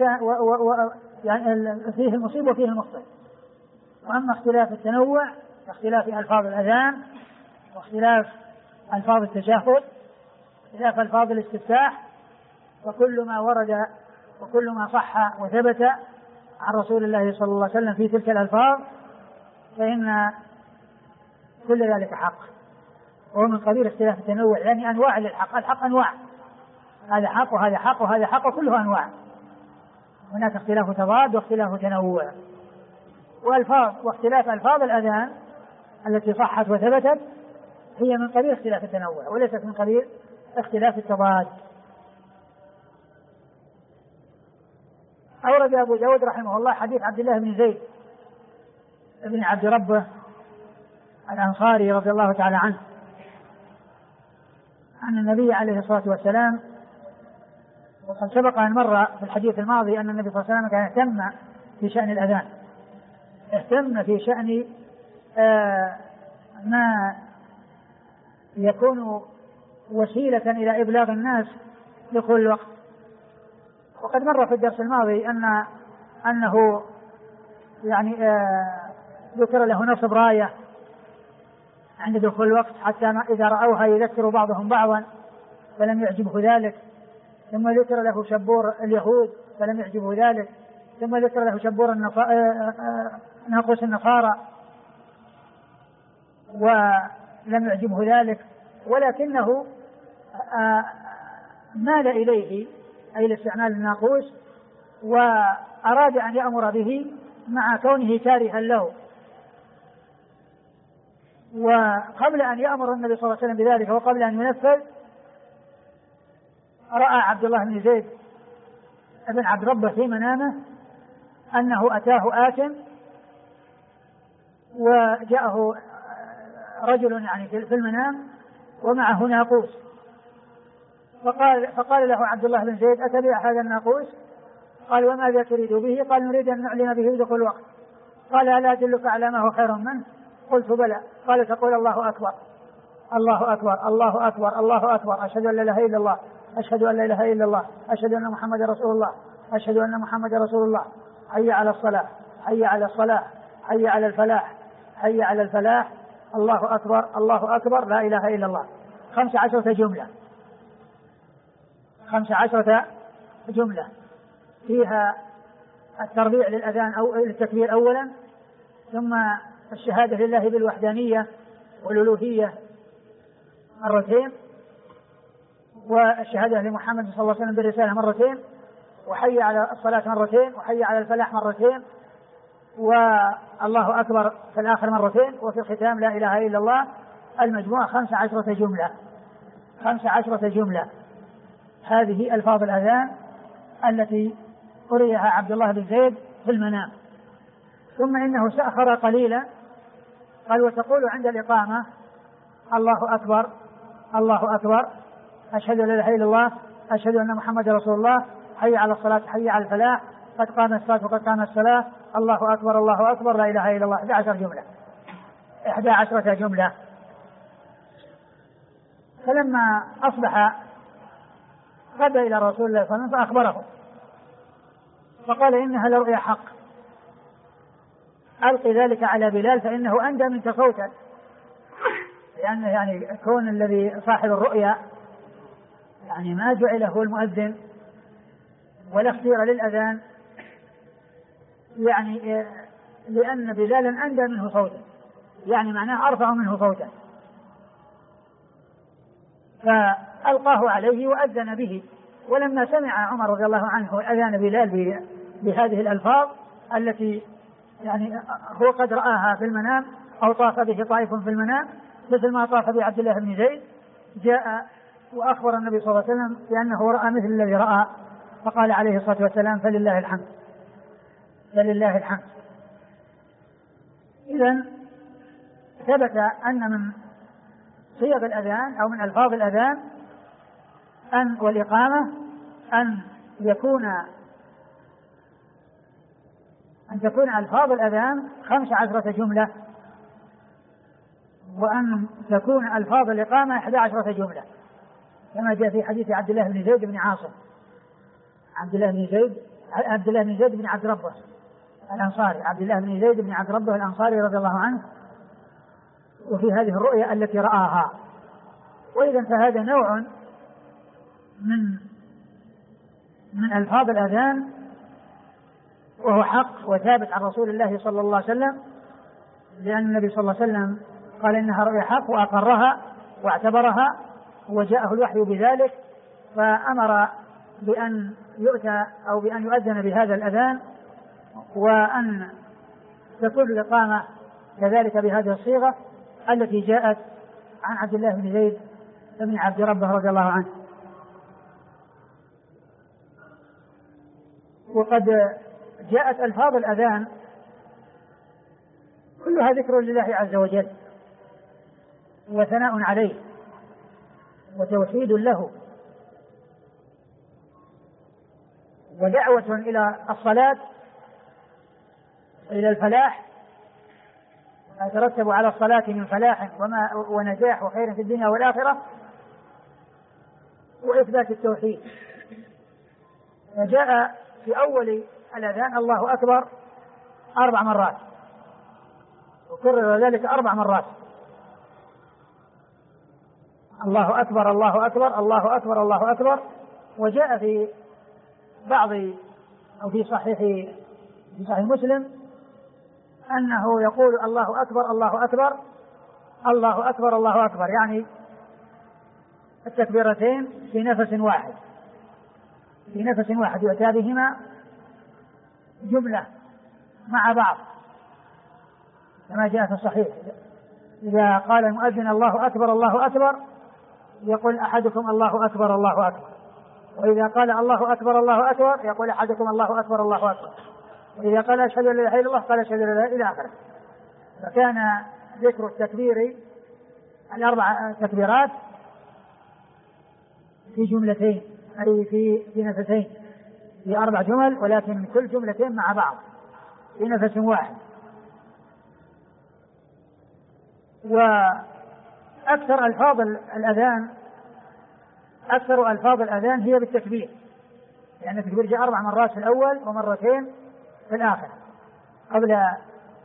يعني فيه المصيب وفيه المخطئ. وأما اختلاف التنوع اختلاف ألفاظ الأذان واختلاف ألفاظ التشهد واختلاف ألفاظ الاستفتاح وكل ما ورد وكل ما صح وثبت عن رسول الله صلى الله عليه وسلم في تلك الألفاظ فإن كل ذلك حق، وهو من قبيل اختلاف التنوع، يعني أنواع للحق، الحق أنواع، هذا حق وهذا حق وهذا حق وكله أنواع، هناك اختلاف تضاد واختلاف تنوع. والألفاظ واختلاف ألفاظ الأذان التي صحت وثبتت هي من قبيل اختلاف التنوع وليست من قبيل اختلاف التضاد. أورد أبو داود رحمه الله حديث عبد الله بن زيد بن عبد ربه الأنصاري رضي الله تعالى عنه أن النبي عليه الصلاة والسلام، وقد سبق أن مر في الحديث الماضي أن النبي صلى الله عليه وسلم كان اهتم في شأن الأذان، اهتم في شأن ما يكون وسيلة إلى إبلاغ الناس لكل وقت. وقد مر في الدرس الماضي أنه يعني ذكر له نصب راية عند دخول الوقت حتى إذا رأوها يذكر بعضهم بعضا فلم يعجبه ذلك، ثم ذكر له شبور اليهود فلم يعجبه ذلك، ثم ذكر له شبور ناقوس النصارى ولم يعجبه ذلك، ولكنه مال إليه أي لاستعمال الناقوس وأراد أن يأمر به مع كونه كارها له. وقبل أن يأمر النبي صلى الله عليه وسلم بذلك وقبل أن ينفذ رأى عبد الله بن زيد بن عبد ربه في منامه أنه أتاه آت وجاءه رجل يعني في المنام ومعه ناقوس، فقال له عبد الله بن زيد أتبع هذا الناقوس؟ قال وماذا تريد به؟ قال نريد أن نعلم به دخول الوقت. قال ألا أدلك على ما هو خير منه؟ قلت بلى. قال تقول الله أكبر الله أكبر الله أكبر الله أكبر أشهد أن لا إله إلا الله أشهد أن لا إله إلا الله أشهد أن محمد رسول الله أشهد أن محمد رسول الله حي على الصلاة حي على الصلاة حي على الفلاح حي على الفلاح الله أكبر الله أكبر لا إله إلا الله 15 جملة، 15 جملة فيها التربيع للأذان أو للتكبير أولا، ثم الشهادة لله بالوحدانية والألوهية مرتين، والشهادة لمحمد صلى الله عليه وسلم بالرسالة مرتين، وحي على الصلاة مرتين، وحي على الفلاح مرتين، والله أكبر في الآخر مرتين، وفي الختام لا إله إلا الله. المجموع 15 جملة، 15 جملة. هذه ألفاظ الأذان التي قرئها عبد الله بن زيد في المنام. ثم إنه سأخر قليلا، قال: وتقول عند الإقامة: الله أكبر الله أكبر، أشهد أن لا إله إلا الله، أشهد أن محمد رسول الله، حي على الصلاة حي على الفلاح، قد قامت الصلاة وقد قامت الصلاة، الله أكبر الله أكبر، لا إله إلا الله. 11 جملة، 11 جملة. فلما أصبح غدا إلى رسول الله صلى الله عليه وسلم فأخبره فقال: إنها لرؤيا حق، ألقي ذلك على بلال فإنه أندى منك صوتا. لأنه يعني كون الذي صاحب الرؤيا يعني ما جعل هو المؤذن ولا اختير للأذان، يعني لأن بلالا أندى منه صوتا، يعني معناه أرفع منه صوتا، فألقاه عليه وأذن به. ولما سمع عمر رضي الله عنه أذان بلال بهذه الألفاظ التي يعني هو قد رآها في المنام أو طاف به طائف في المنام مثل ما طاف به عبد الله بن زيد، جاء وأخبر النبي صلى الله عليه وسلم بأنه رأى مثل الذي رأى، فقال عليه الصلاة والسلام: فلله الحمد، فلله الحمد. إذن ثبت أن من صيغ الأذان أو من ألفاظ الأذان والإقامة أن تكون ألفاظ الأذان 15 جملة، وأن تكون ألفاظ الإقامة 11 جملة، كما جاء في حديث عبد الله بن زيد بن عاصم، عبد الله بن زيد بن عبد ربه الأنصاري، عبد الله بن زيد بن عبد ربه الأنصاري رضي الله عنه، وفي هذه الرؤيا التي رآها. وإذا فهذا نوع من ألفاظ الأذان، وهو حق وثابت عن رسول الله صلى الله عليه وسلم، لأن النبي صلى الله عليه وسلم قال إنها رؤيا حق وأقرها واعتبرها، وجاءه الوحي بذلك، فأمر بأن يؤتى أو بأن يؤذن بهذا الأذان، وأن تكون الإقامة كذلك بهذه الصيغة التي جاءت عن عبد الله بن زيد بن عبد ربه رضي الله عنه. وقد جاءت ألفاظ الأذان كلها ذكر لله عز وجل وثناء عليه وتوحيد له ودعوة إلى الصلاة، إلى الفلاح، ما يترتب على الصلاة من فلاح ونجاح وخير في الدنيا والآخرة، وإثبات التوحيد. وجاء في أول الأذان الله أكبر 4 مرات، وكرر ذلك 4 مرات، الله أكبر الله أكبر الله أكبر الله أكبر. وجاء في بعض أو في صحيح مسلم أنه يقول الله أكبر الله أكبر الله أكبر الله أكبر، يعني التكبيرتين في نفس واحد، في نفس واحد، يؤتى بهما جملة مع بعض كما جاء في الصحيح. إذا قال المؤذن الله أكبر الله أكبر يقول أحدكم الله أكبر الله أكبر، وإذا قال الله أكبر الله أكبر يقول أحدكم الله أكبر الله أكبر، وإذا قال أشهد أن لا إله إلا الله قال أشهد أن لا إله إلا الله إلى آخره. فكان ذكر التكبير 4 تكبيرات في جملتين، أي في نفسين، في 4 جمل، ولكن كل جملتين مع بعض في نفس واحد. وأكثر ألفاظ الأذان هي بالتكبير، لأن التكبير جاء 4 مرات في الأول ومرتين في الآخر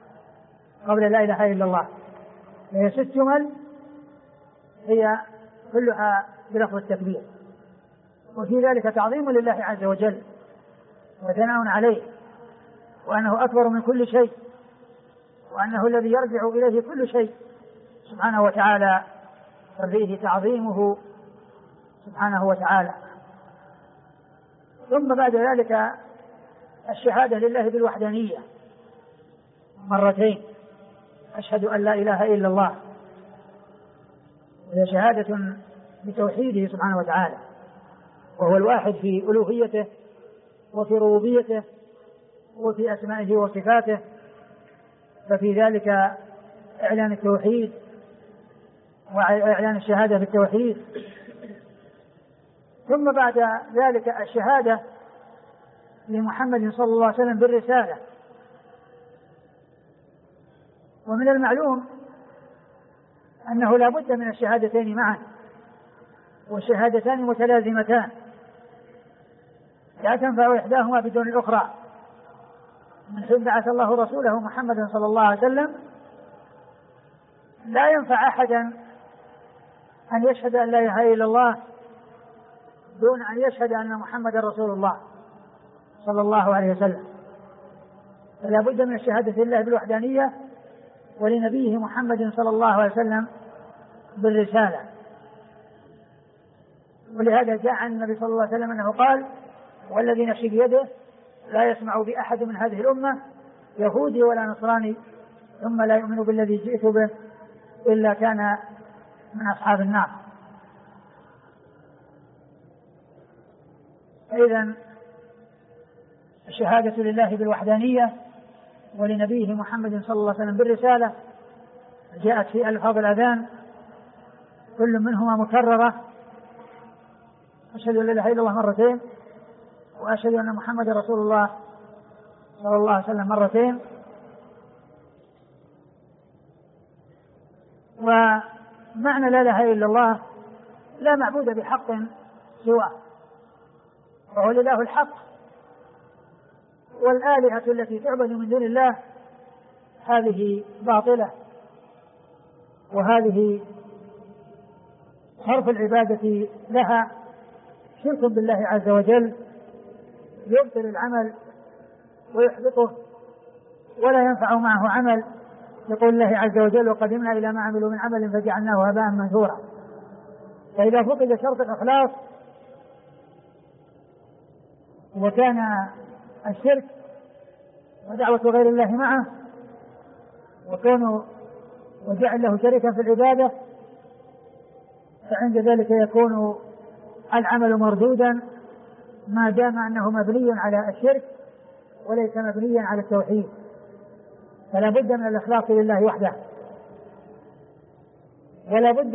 قبل لا إله إلا الله. هي 6 جمل هي كلها بلفظ التكبير. وفي ذلك تعظيم لله عز وجل وثناء عليه، وأنه أكبر من كل شيء، وأنه الذي يرجع إليه كل شيء سبحانه وتعالى، ففيه تعظيمه سبحانه وتعالى. ثم بعد ذلك الشهادة لله بالوحدانية مرتين، أشهد أن لا إله إلا الله، وهي شهادة بتوحيده سبحانه وتعالى، وهو الواحد في ألوهيته وفي ربوبيته وفي أسمائه وصفاته، ففي ذلك إعلان التوحيد وإعلان الشهادة بالتوحيد. ثم بعد ذلك الشهادة لمحمد صلى الله عليه وسلم بالرسالة. ومن المعلوم أنه لا بد من الشهادتين معا، والشهادتان متلازمتان لا تنفع إحداهما بدون الأخرى. من حين بعث الله رسوله محمدا صلى الله عليه وسلم لا ينفع أحدا أن يشهد أن لا إله إلا الله دون أن يشهد أن محمدا رسول الله صلى الله عليه وسلم. فلا بد من الشهادة لله بالوحدانية ولنبيه محمد صلى الله عليه وسلم بالرسالة. ولهذا جاء عن النبي صلى الله عليه وسلم أنه قال: والذي نفسي بيده لا يسمع بأحد من هذه الأمة يهودي ولا نصراني ثم لا يؤمن بالذي جئت به إلا كان من أصحاب النار. إذن الشهادة لله بالوحدانية ولنبيه محمد صلى الله عليه وسلم بالرسالة جاءت في ألفاظ الأذان كل منهما مكررة: أشهد أن لا إله إلا الله مرتين، وأشهد أن محمد رسول الله صلى الله عليه وسلم مرتين. ومعنى لا إله إلا الله لا معبود بحق سواه، وهو الإله الحق، والآلهة التي تعبد من دون الله هذه باطلة، وهذه صرف العبادة لها شرك بالله عز وجل يبطل العمل ويحبطه ولا ينفع معه عمل. يقول الله عز وجل: وقدمنا إلى ما عملوا من عمل فجعلناه هباء منثورا. فإذا فقد شرط الإخلاص وكان الشرك ودعوة غير الله معه وجعل له شريكا في العبادة، فعند ذلك يكون العمل مردودا ما دام أنه مبني على الشرك وليس مبنيا على التوحيد. فلا بد من الإخلاص لله وحده، ولا بد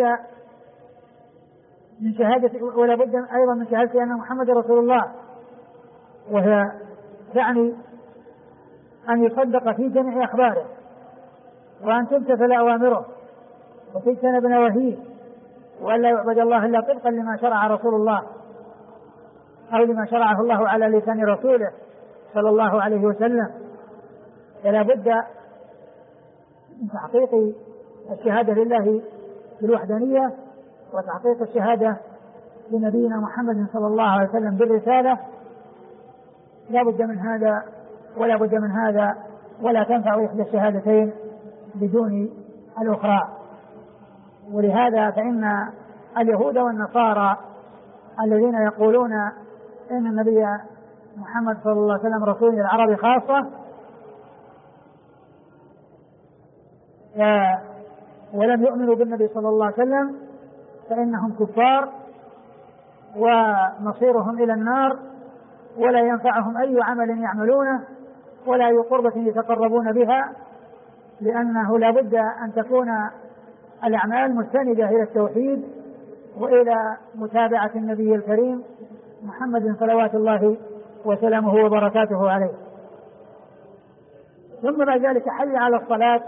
أيضا من شهادة أن محمد رسول الله، وهي تعني أن يصدق في جميع أخباره، وأن تمتثل أوامره وتجتنب نواهيه، وأن لا يعبد الله إلا طبقا لما شرع رسول الله أو لما شرعه الله على لسان رسوله صلى الله عليه وسلم. فلا بد من تحقيق الشهادة لله بالوحدانية وتحقيق الشهادة لنبينا محمد صلى الله عليه وسلم بالرسالة. لا بد من هذا ولا بد من هذا، ولا تنفع إحدى الشهادتين بدون الأخرى. ولهذا فإن اليهود والنصارى الذين يقولون إن النبي محمد صلى الله عليه وسلم رسول العرب خاصة ولم يؤمنوا بالنبي صلى الله عليه وسلم فإنهم كفار ومصيرهم إلى النار، ولا ينفعهم أي عمل يعملونه ولا أي قربة يتقربون بها، لأنه لا بد أن تكون الأعمال مستندة إلى التوحيد وإلى متابعة النبي الكريم محمد صلوات الله وسلامه وبركاته عليه. ثم بعد ذلك حي على الصلاة،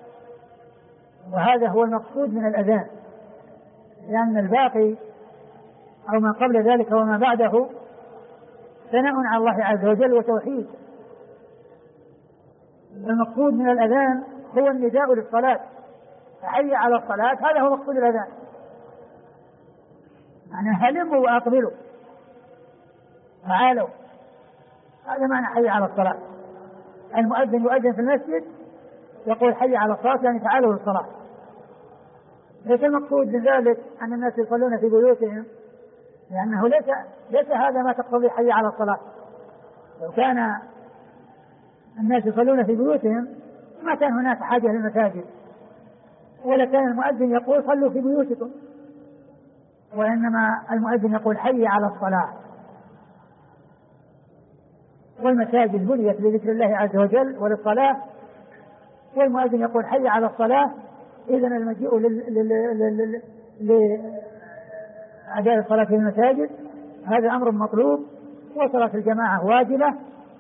وهذا هو المقصود من الأذان، لأن الباقي أو ما قبل ذلك وما بعده ثناء على الله عز وجل وتوحيد. المقصود من الأذان هو النداء للصلاة، حي على الصلاة، هذا هو مقصود الأذان. يعني هلموا وأقبلوا، تعالوا، هذا معنى حي على الصلاة. المؤذن يؤذن في المسجد يقول حي على الصلاة، يعني تعالوا للصلاة. ليس المقصود من ذلك أن الناس يصلون في بيوتهم، لأنه ليس هذا ما تقتضي حي على الصلاة. لو كان الناس يصلون في بيوتهم ما كان هناك حاجة للمساجد، ولا كان المؤذن يقول صلوا في بيوتكم، وإنما المؤذن يقول حي على الصلاة. والمساجد بنيت لذكر الله عز وجل وللصلاة، والمؤذن يقول حي على الصلاة، إذن المجيء لأداء الصلاة في المساجد هذا أمر مطلوب، وصلاة الجماعة واجبة،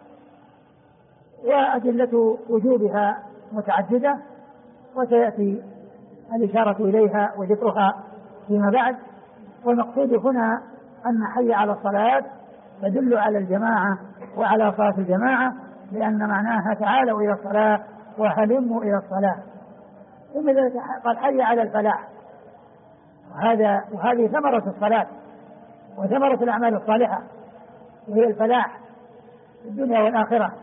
وأدلة وجوبها متعددة، وسيأتي الإشارة إليها وذكرها فيما بعد. والمقصود هنا أن حي على الصلاة تدل على الجماعة وعلى صلاة الجماعة، لأن معناها تعالوا إلى الصلاة وهلموا إلى الصلاة. ثم ذلك قال حي على الفلاح، وهذه ثمرة الصلاة وثمرة الأعمال الصالحة، وهي الفلاح في الدنيا والآخرة.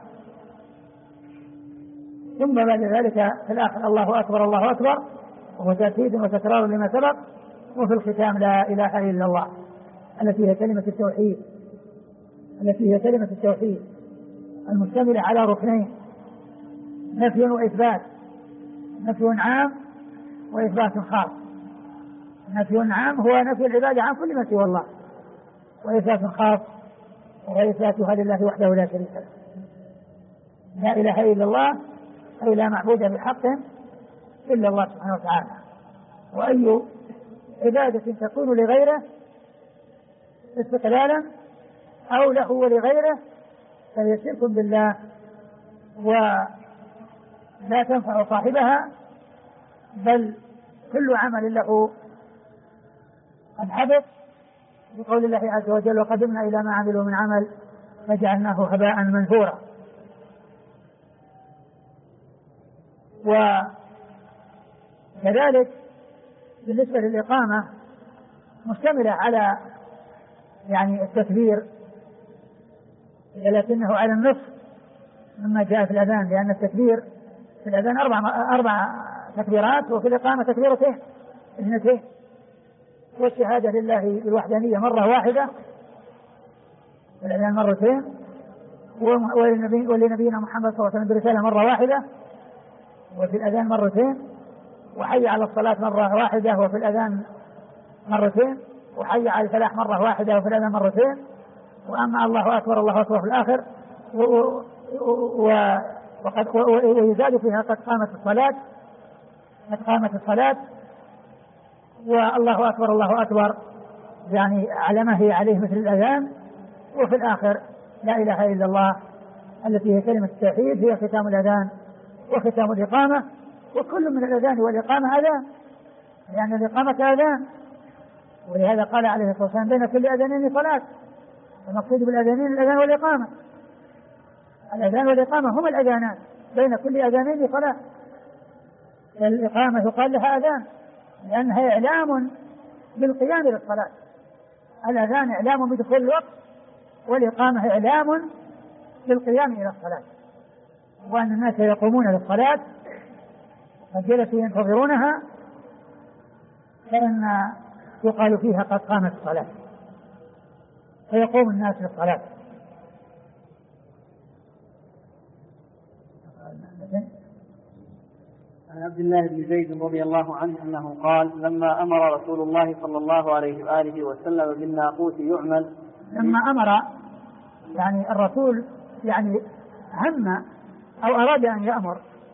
ثم بعد ذلك في الآخر الله أكبر الله أكبر، وهو تأكيد وتكرار لما سبق. وفي الختام لا إله إلا الله، التي هي كلمة التوحيد المشتملة على ركنين: نفي وإثبات، نفي عام وإثبات خاص. نفي عام هو نفي العبادة عن كل ما سوى الله، وإثبات خاص وهو إثباتها لله وحده لا شريك له. لا إله إلا الله أي لا معبود بحق إلا الله سبحانه وتعالى. وأي عبادة تكون لغيره استقلالا أو له ولغيره فهي شرك بالله، ولا تنفع صاحبها، بل كل عمل له قد حبط، بقول الله عز وجل: وقدمنا إلى ما عملوا من عمل فجعلناه هباء منثورا. وكذلك بالنسبة للإقامة مشتملة على التكبير، لكنه على النصف مما جاء في الأذان، لأن التكبير في الأذان أربع تكبيرات، وفي الإقامة تكبيرتين اثنتين، والشهادة لله بالوحدانية مرة واحدة، والأذان مرتين، ولنبينا محمد صلى الله عليه وسلم برسالة مرة واحدة، وفي الأذان مرتين، وحي على الصلاة مرة واحدة وفي الأذان مرتين، وحي على الفلاح مرة واحدة وفي الأذان مرتين. وأما الله أكبر الله أكبر في الآخر، ويزاد فيها قد قامت الصلاة، والله أكبر الله أكبر على ما هي عليه مثل الأذان. وفي الآخر لا إله إلا الله التي هي كلمة التوحيد، هي ختام الأذان وختام الإقامة. وكل من الأذان والإقامة أذان، لأن الإقامة أذان، ولهذا قال عليه الصلاة والسلام: بين كل أذانين صلاة. المقصود بالأذانين الأذان والإقامة، الأذان والإقامة هما الأذانان، بين كل أذانين صلاة. الإقامة يقال لها أذان لأنها إعلام بالقيام للصلاة. الأذان إعلام بدخول الوقت، والإقامة إعلام بالقيام إلى الصلاة، وأن الناس يقومون للصلاة قد جلسوا ينتظرونها، فإن يقال فيها قد قامت الصلاة، فيقوم الناس للصلاة. عن عبد الله بن زيد رضي الله عنه أنه قال: لما أمر رسول الله صلى الله عليه وآله وسلم بالناقوس يعمل. لما أمر الرسول هم أو أراد أن يأمر،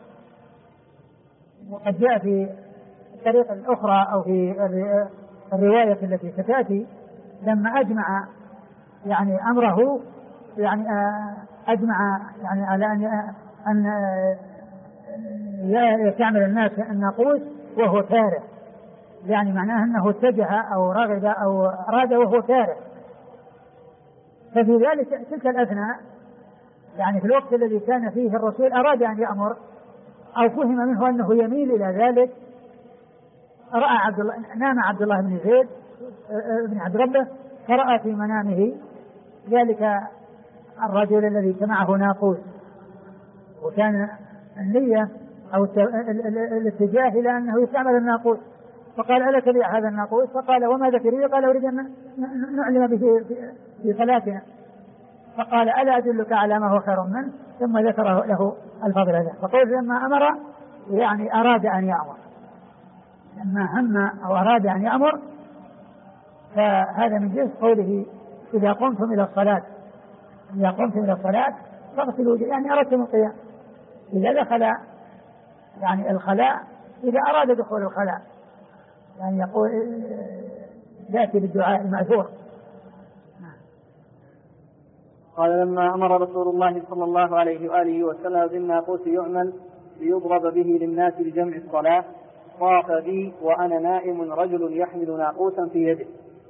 وقد جاء في الطريقة الأخرى أو في الرواية التي ستأتي: لما أجمع أمره أجمع على أن يستعمل الناس الناقوس وهو كاره، معناه أنه اتجه أو رغب أو أراد وهو كاره. ففي ذلك تلك الأثناء في الوقت الذي كان فيه الرسول أراد أن يأمر أو فهم منه أنه يميل إلى ذلك، نام عبد الله بن زيد بن عبد ربه فرأى في منامه ذلك الرجل الذي سمعه ناقوس، وكان النية أو الاتجاه إلى أنه يستعمل الناقوس، فقال ألا تبيع هذا الناقوس؟ فقال وماذا تريد؟ قال أريد أن نعلم به في صلاتنا. فقال ألا أدلك على ما هو خير منه؟ ثم ذكر له الفضل هذا. فقال لما أمر يعني أراد أن يأمر، لما هم أو أراد أن يأمر، فهذا من جنس قوله إذا قمتم إلى الصلاة، إذا قمتم إلى الصلاة فاغسلوا يعني أردتم القيام. إذا دخل يعني الخلاء، إذا أراد دخول الخلاء يعني يقول يأتي بالدعاء المأثور. قال لما أمر رسول الله صلى الله عليه وآله وسلم بالناقوس يعمل ليضرب به للناس لجمع الصلاة، طاف بي وأنا نائم رجل يحمل ناقوسا في يده.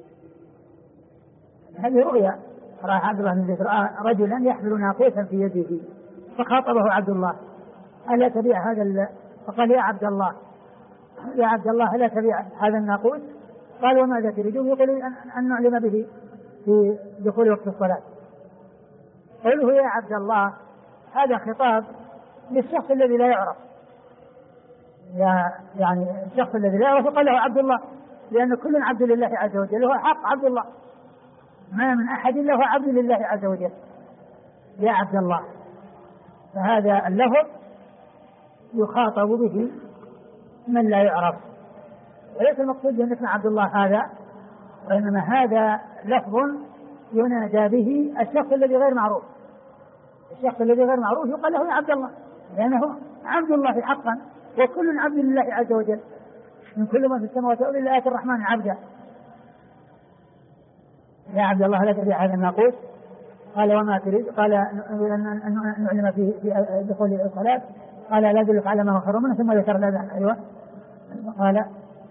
هذه رؤيا رأى عبد الله بن زيد، رأى رجلا يحمل ناقوسا في يده، فخاطبه عبد الله ألا تبيع هذا؟ فقال يا عبد الله ألا تبيع هذا الناقوس؟ قال وماذا تريدون؟ يقول أن نعلم به في دخول وقت الصلاة. قوله يا عبد الله هذا خطاب للشخص الذي لا يعرف، يعني الشخص الذي لا يعرف قال له عبد الله، لأن كل عبد لله عز وجل، هو حق عبد الله، ما من أحد إلا هو عبد لله عز وجل. يا عبد الله، فهذا اللفظ يخاطب به من لا يعرف، وليس المقصود أن اسم عبد الله هذا، وإنما هذا لفظ ينادى به الشخص الذي غير معروف. الشخص الذي غير معروف يقال له يا عبد الله، لأنه عبد الله حقا، وكل عبد لله عز وجل، من كل ما في السماوات والأرض إلا آتي الرحمن عبدا. يا عبد الله لا تبيع هذا الناقوس؟ قال وما تريد؟ قال أن نعلم في دخول الصلاة. قال لا أدلك على ما هو خير منه؟ ثم ذكر الأذان. أيوة. قال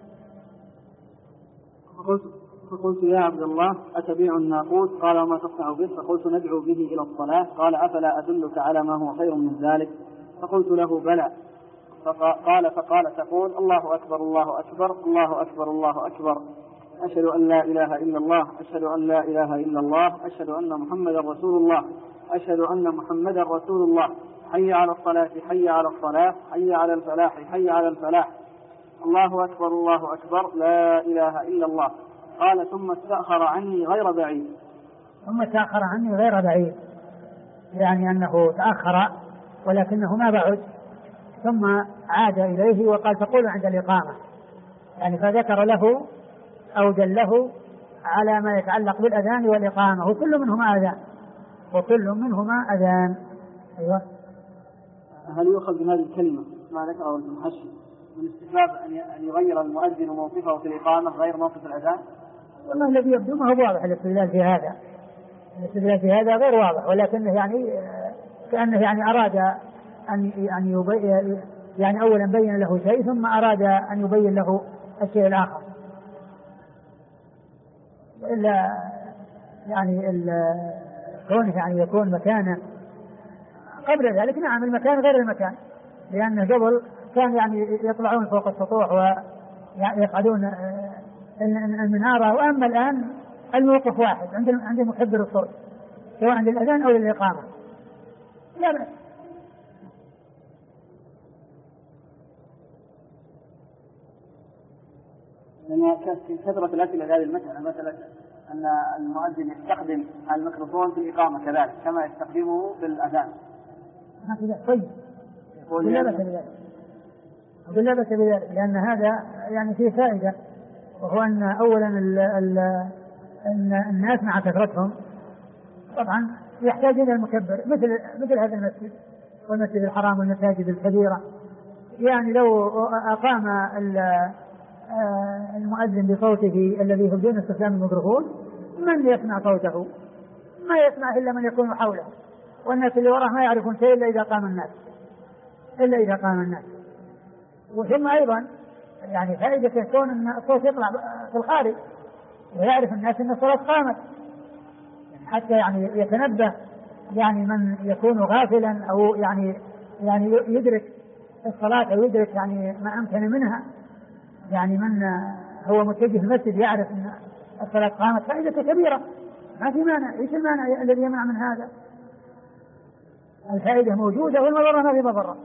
فقلت يا عبد الله أتبيع الناقوس؟ قال وما تصنع به؟ فقلت ندعو به إلى الصلاة. قال أفلا أدلك على ما هو خير من ذلك؟ فقلت له بلى. فقال تقول الله أكبر الله أكبر الله أكبر الله أكبر، أشهد أن لا إله إلا الله، أشهد أن لا إله إلا الله، أشهد أن محمدا رسول الله، أشهد أن محمدا رسول الله، حي على الصلاة حي على الصلاة، حي على الفلاح حي على الفلاح، الله أكبر الله أكبر، لا إله إلا الله. قال ثم استأخر عني غير بعيد. ثم تأخر عني غير بعيد، يعني أنه تأخر ولكنه ما بعد، ثم عاد إليه وقال تقول عند الإقامة، يعني فذكر له أو دله على ما يتعلق بالأذان والإقامة، وكل منهما أذان. أيوة. هل يؤخذ بهذه الكلمة ما ذكره المحشي من استحباب أن يغير المؤذن موقفه في الإقامة غير موقف الأذان؟ والله الذي يبدو ما هو واضح الاستدلال في هذا، الاستدلال في هذا غير واضح، ولكنه يعني كأنه يعني أراد أن يبين، يعني أولا بين له شيء ثم أراد أن يبين له الشيء الآخر. إلا يعني كونه يعني يكون مكانا قبل ذلك، نعم المكان غير المكان، لأنه قبل كان يعني يطلعون فوق السطوح ويقعدون المنارة، وأما الآن الموقف واحد عند محبر الصوت، سواء عند الأذان أو الإقامة، لا بأس. لأن كثرة الأسئلة هذه المسألة، مثلا أن المؤذن يستخدم الميكروفون في الإقامة كذلك كما يستخدمه في الأذان. هكذا طيب، لا بأس بذلك، لأن هذا يعني فيه فائدة، وهو أن أولا الناس مع كثرتهم طبعا يحتاجون المكبر مثل هذا المسجد والمسجد الحرام والمساجد الكبيرة. يعني لو أقام المؤذن بصوته الذي هو بدون استخدام الميكروفون، من يسمع صوته؟ ما يسمع إلا من يكون حوله، والناس اللي وراه ما يعرفون شيء إلا إذا قام الناس. وثم أيضا يعني فائدة يكون أن الصوت يطلع في الخارج ويعرف الناس أن الصلاة قامت، حتى يعني يتنبه يعني من يكون غافلا أو يعني يدرك الصلاة أو يدرك يعني ما أمكن منها، يعني من هو متجه المسجد يعرف الصلاة قامت فائدة كبيرة، ما في مانع. إيش المانع الذي يمنع من هذا؟ الفائدة موجودة والمضرة ما في مضرة.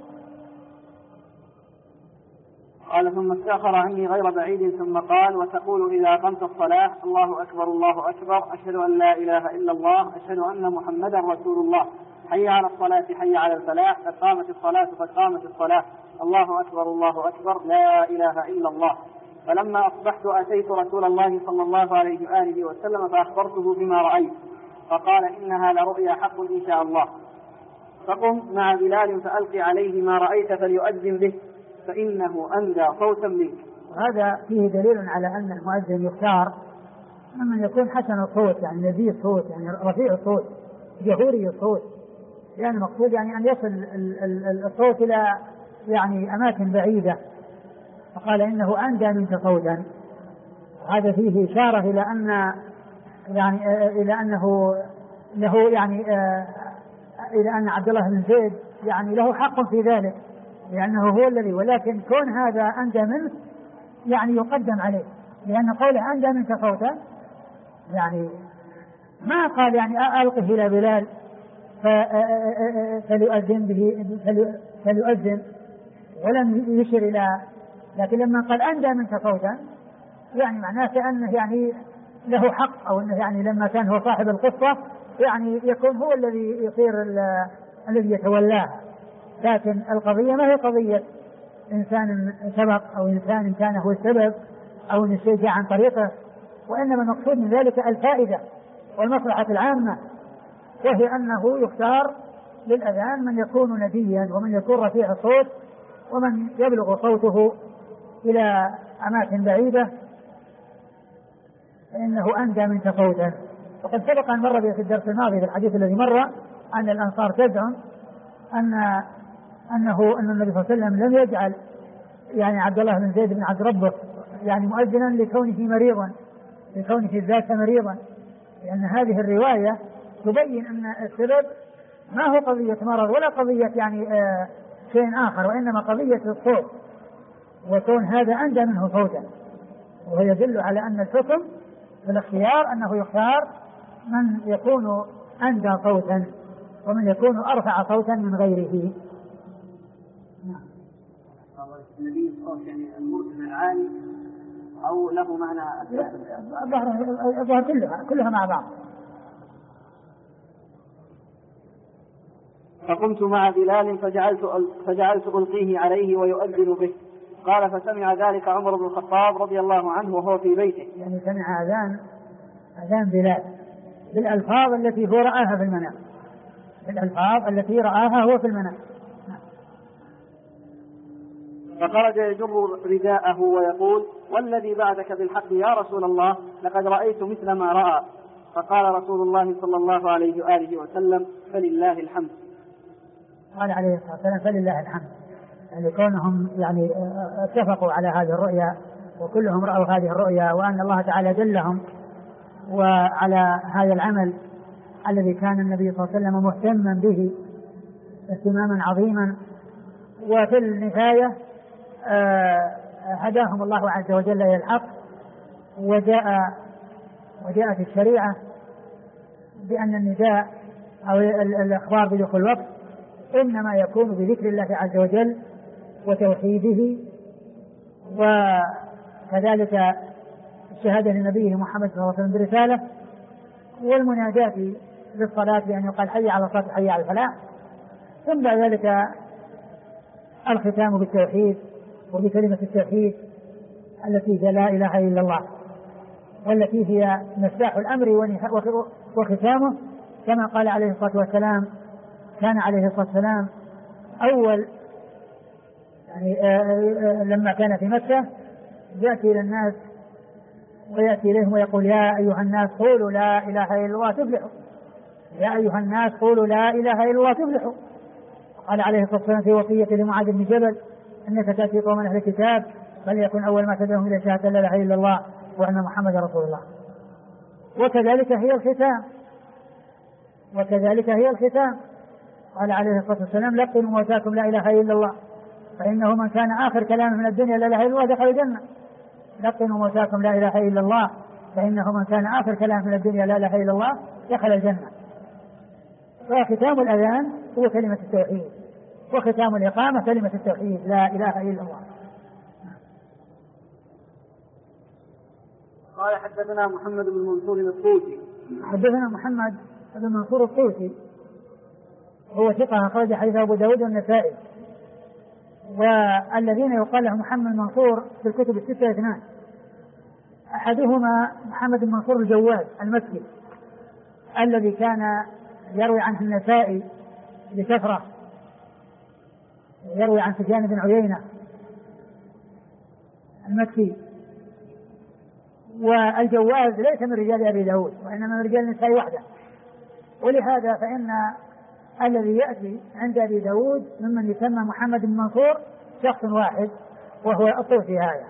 قال ثم استأخر عني غير بعيد ثم قال وتقول إذا أقمت الصلاة الله أكبر الله أكبر أشهد أن لا إله إلا الله أشهد أن محمدا رسول الله حي على الصلاة حي على الفلاح قد قامت الصلاة قد قامت الصلاة الله أكبر الله أكبر لا إله إلا الله. فلما أصبحت أتيت رسول الله صلى الله عليه وآله وسلم فأخبرته بما رأيت فقال إنها لرؤيا حق إن شاء الله. فقم مع بلال فألقي عليه ما رأيت فليؤذن به فإنه أندى صوتا منك. وهذا فيه دليل على أن المؤذن يختار من يكون حسن الصوت، يعني نزيه الصوت، يعني رفيع الصوت جهوري الصوت، يعني المقصود يعني أن يصل الصوت إلى يعني أماكن بعيدة. فقال إنه أندى منك صوتا. هذا فيه إشارة إلى أن يعني إلى أنه له يعني إلى أن عبد الله بن زيد يعني له حق في ذلك، لأنه هو الذي، ولكن كون هذا أندى منه يعني يقدم عليه، لأن قوله أندى منك صوتا يعني ما قال يعني ألقه إلى بلال فليؤذن به فليؤذن ولم يشر إلى، لكن لما قال أندى منك صوتا يعني معناه أنه يعني له حق، أو أنه يعني لما كان هو صاحب القصة يعني يكون هو الذي يصير الذي يتولاها. لكن القضية ما هي قضية إنسان سبق أو إنسان كان هو السبب أو أن الشيء جاء عن طريقه، وإنما المقصود من ذلك الفائدة والمصلحة العامة، وهي أنه يختار للأذان من يكون نديا ومن يكون رفيع الصوت ومن يبلغ صوته إلى أماكن بعيدة، فإنه أندى منك صوتا. وقد سبق أن مر في الدرس الماضي في الحديث الذي مر أن الأنصار تزعم أن النبي صلى الله عليه وسلم لم يجعل يعني عبد الله بن زيد بن عبد ربه يعني مؤذنا لكونه مريضا، لكونه الذات مريضا، لأن هذه الرواية تبين أن السبب ما هو قضية مرض ولا قضية يعني شيء آخر، وإنما قضية الصوت، وكون هذا أندى منه صوتا، وهو يدل على أن الحكم في الاختيار أنه يختار من يكون أندى صوتا ومن يكون أرفع صوتا من غيره. النبي صوت يعني المرتفع العالي أو له معنى الظهر كلها مع بعض. فقمت مع بلال فجعلت ألقيه عليه ويؤذن به. قال فسمع ذلك عمر بن الخطاب رضي الله عنه وهو في بيته، يعني سمع أذان بلال بالألفاظ التي هو رآها في المنام، بالألفاظ التي رآها هو في المنام. فخرج يجر رداءه ويقول والذي بعدك بالحق يا رسول الله لقد رأيت مثل ما رأى. فقال رسول الله صلى الله عليه وآله وسلم فلله الحمد. قال عليه الصلاة والسلام فلله الحمد، يعني كونهم يعني اتفقوا على هذه الرؤيا وكلهم رأوا هذه الرؤيا، وأن الله تعالى دلهم وعلى هذا العمل الذي كان النبي صلى الله عليه وسلم مهتما به اهتماما عظيما. وفي النهاية هداهم الله عز وجل إلى الحق، وجاءت الشريعة بأن النداء أو الإخبار بدخول الوقت إنما يكون بذكر الله عز وجل وتوحيده، وكذلك الشهادة لنبيه محمد صلى الله عليه وسلم برسالة، والمنادات للصلاة بأن يقال حي على الصلاة حي على الفلاح، ثم بعد ذلك الختام بالتوحيد وبكلمة التوحيد التي هي لا إله إلا الله، والتي هي مفتاح الأمر وختامه، كما قال عليه الصلاة والسلام كان عليه الصلاة والسلام أول يعني لما كان في مكة يأتي إلى الناس ويأتي إليهم ويقول يا أيها الناس قولوا لا إله إلا الله تفلحوا، يا أيها الناس قولوا لا إله إلا الله تفلحوا. قال عليه الصلاة والسلام في وصية لمعاذ بن جبل أنك تأتي قوم أهل الكتاب فليكن أول ما تدعوهم إلى شهادة لا إله إلا الله وأن محمد رسول الله. وكذلك هي الختام قال عليه الصلاة والسلام لقنوا موتاكم لا إله إلا الله فإنه من كان آخر كلامه من الدنيا لا إله إلا الله دخل الجنة. لقنوا موتاكم لا إله إلا الله فإنه من كان آخر كلام من الدنيا لا إله إلا الله دخل الجنة. وختام الأذان هو كلمة التوحيد، وختام الإقامة كلمة التوحيد لا إله إلا الله. قال حدثنا محمد بن منصور الطوسي. حدثنا محمد بن منصور الطوسي هو ثقة أخرج حديث أبو داود والنسائي. والذين يقال له محمد منصور في الكتب الستة اثنان، أحدهما محمد بن منصور الجواد المكي الذي كان يروي عنه النسائي بكثرة، يروي عن سفيان بن عيينة المكي. والجواد ليس من رجال أبي داود وإنما من رجال النسائي وحده، ولهذا فإن الذي يأتي عند أبي داود ممن يسمى محمد بن منصور شخص واحد وهو الطوسي هذا،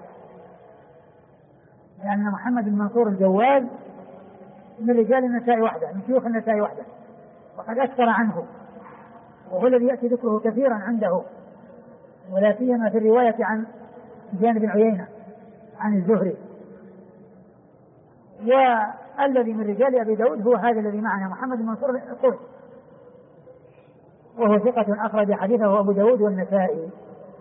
لأن محمد بن منصور الجواد من رجال النسائي وحده، من شيوخ النسائي وحده، وقد أكثر عنه، وهو الذي يأتي ذكره كثيرا عنده، ولا سيما في الرواية عن سفيان بن عيينة عن الزهري. والذي من رجال أبي داود هو هذا الذي معنا محمد بن منصور الطوسي، وهو ثقة أخرج حديثه أبو داود والنسائي.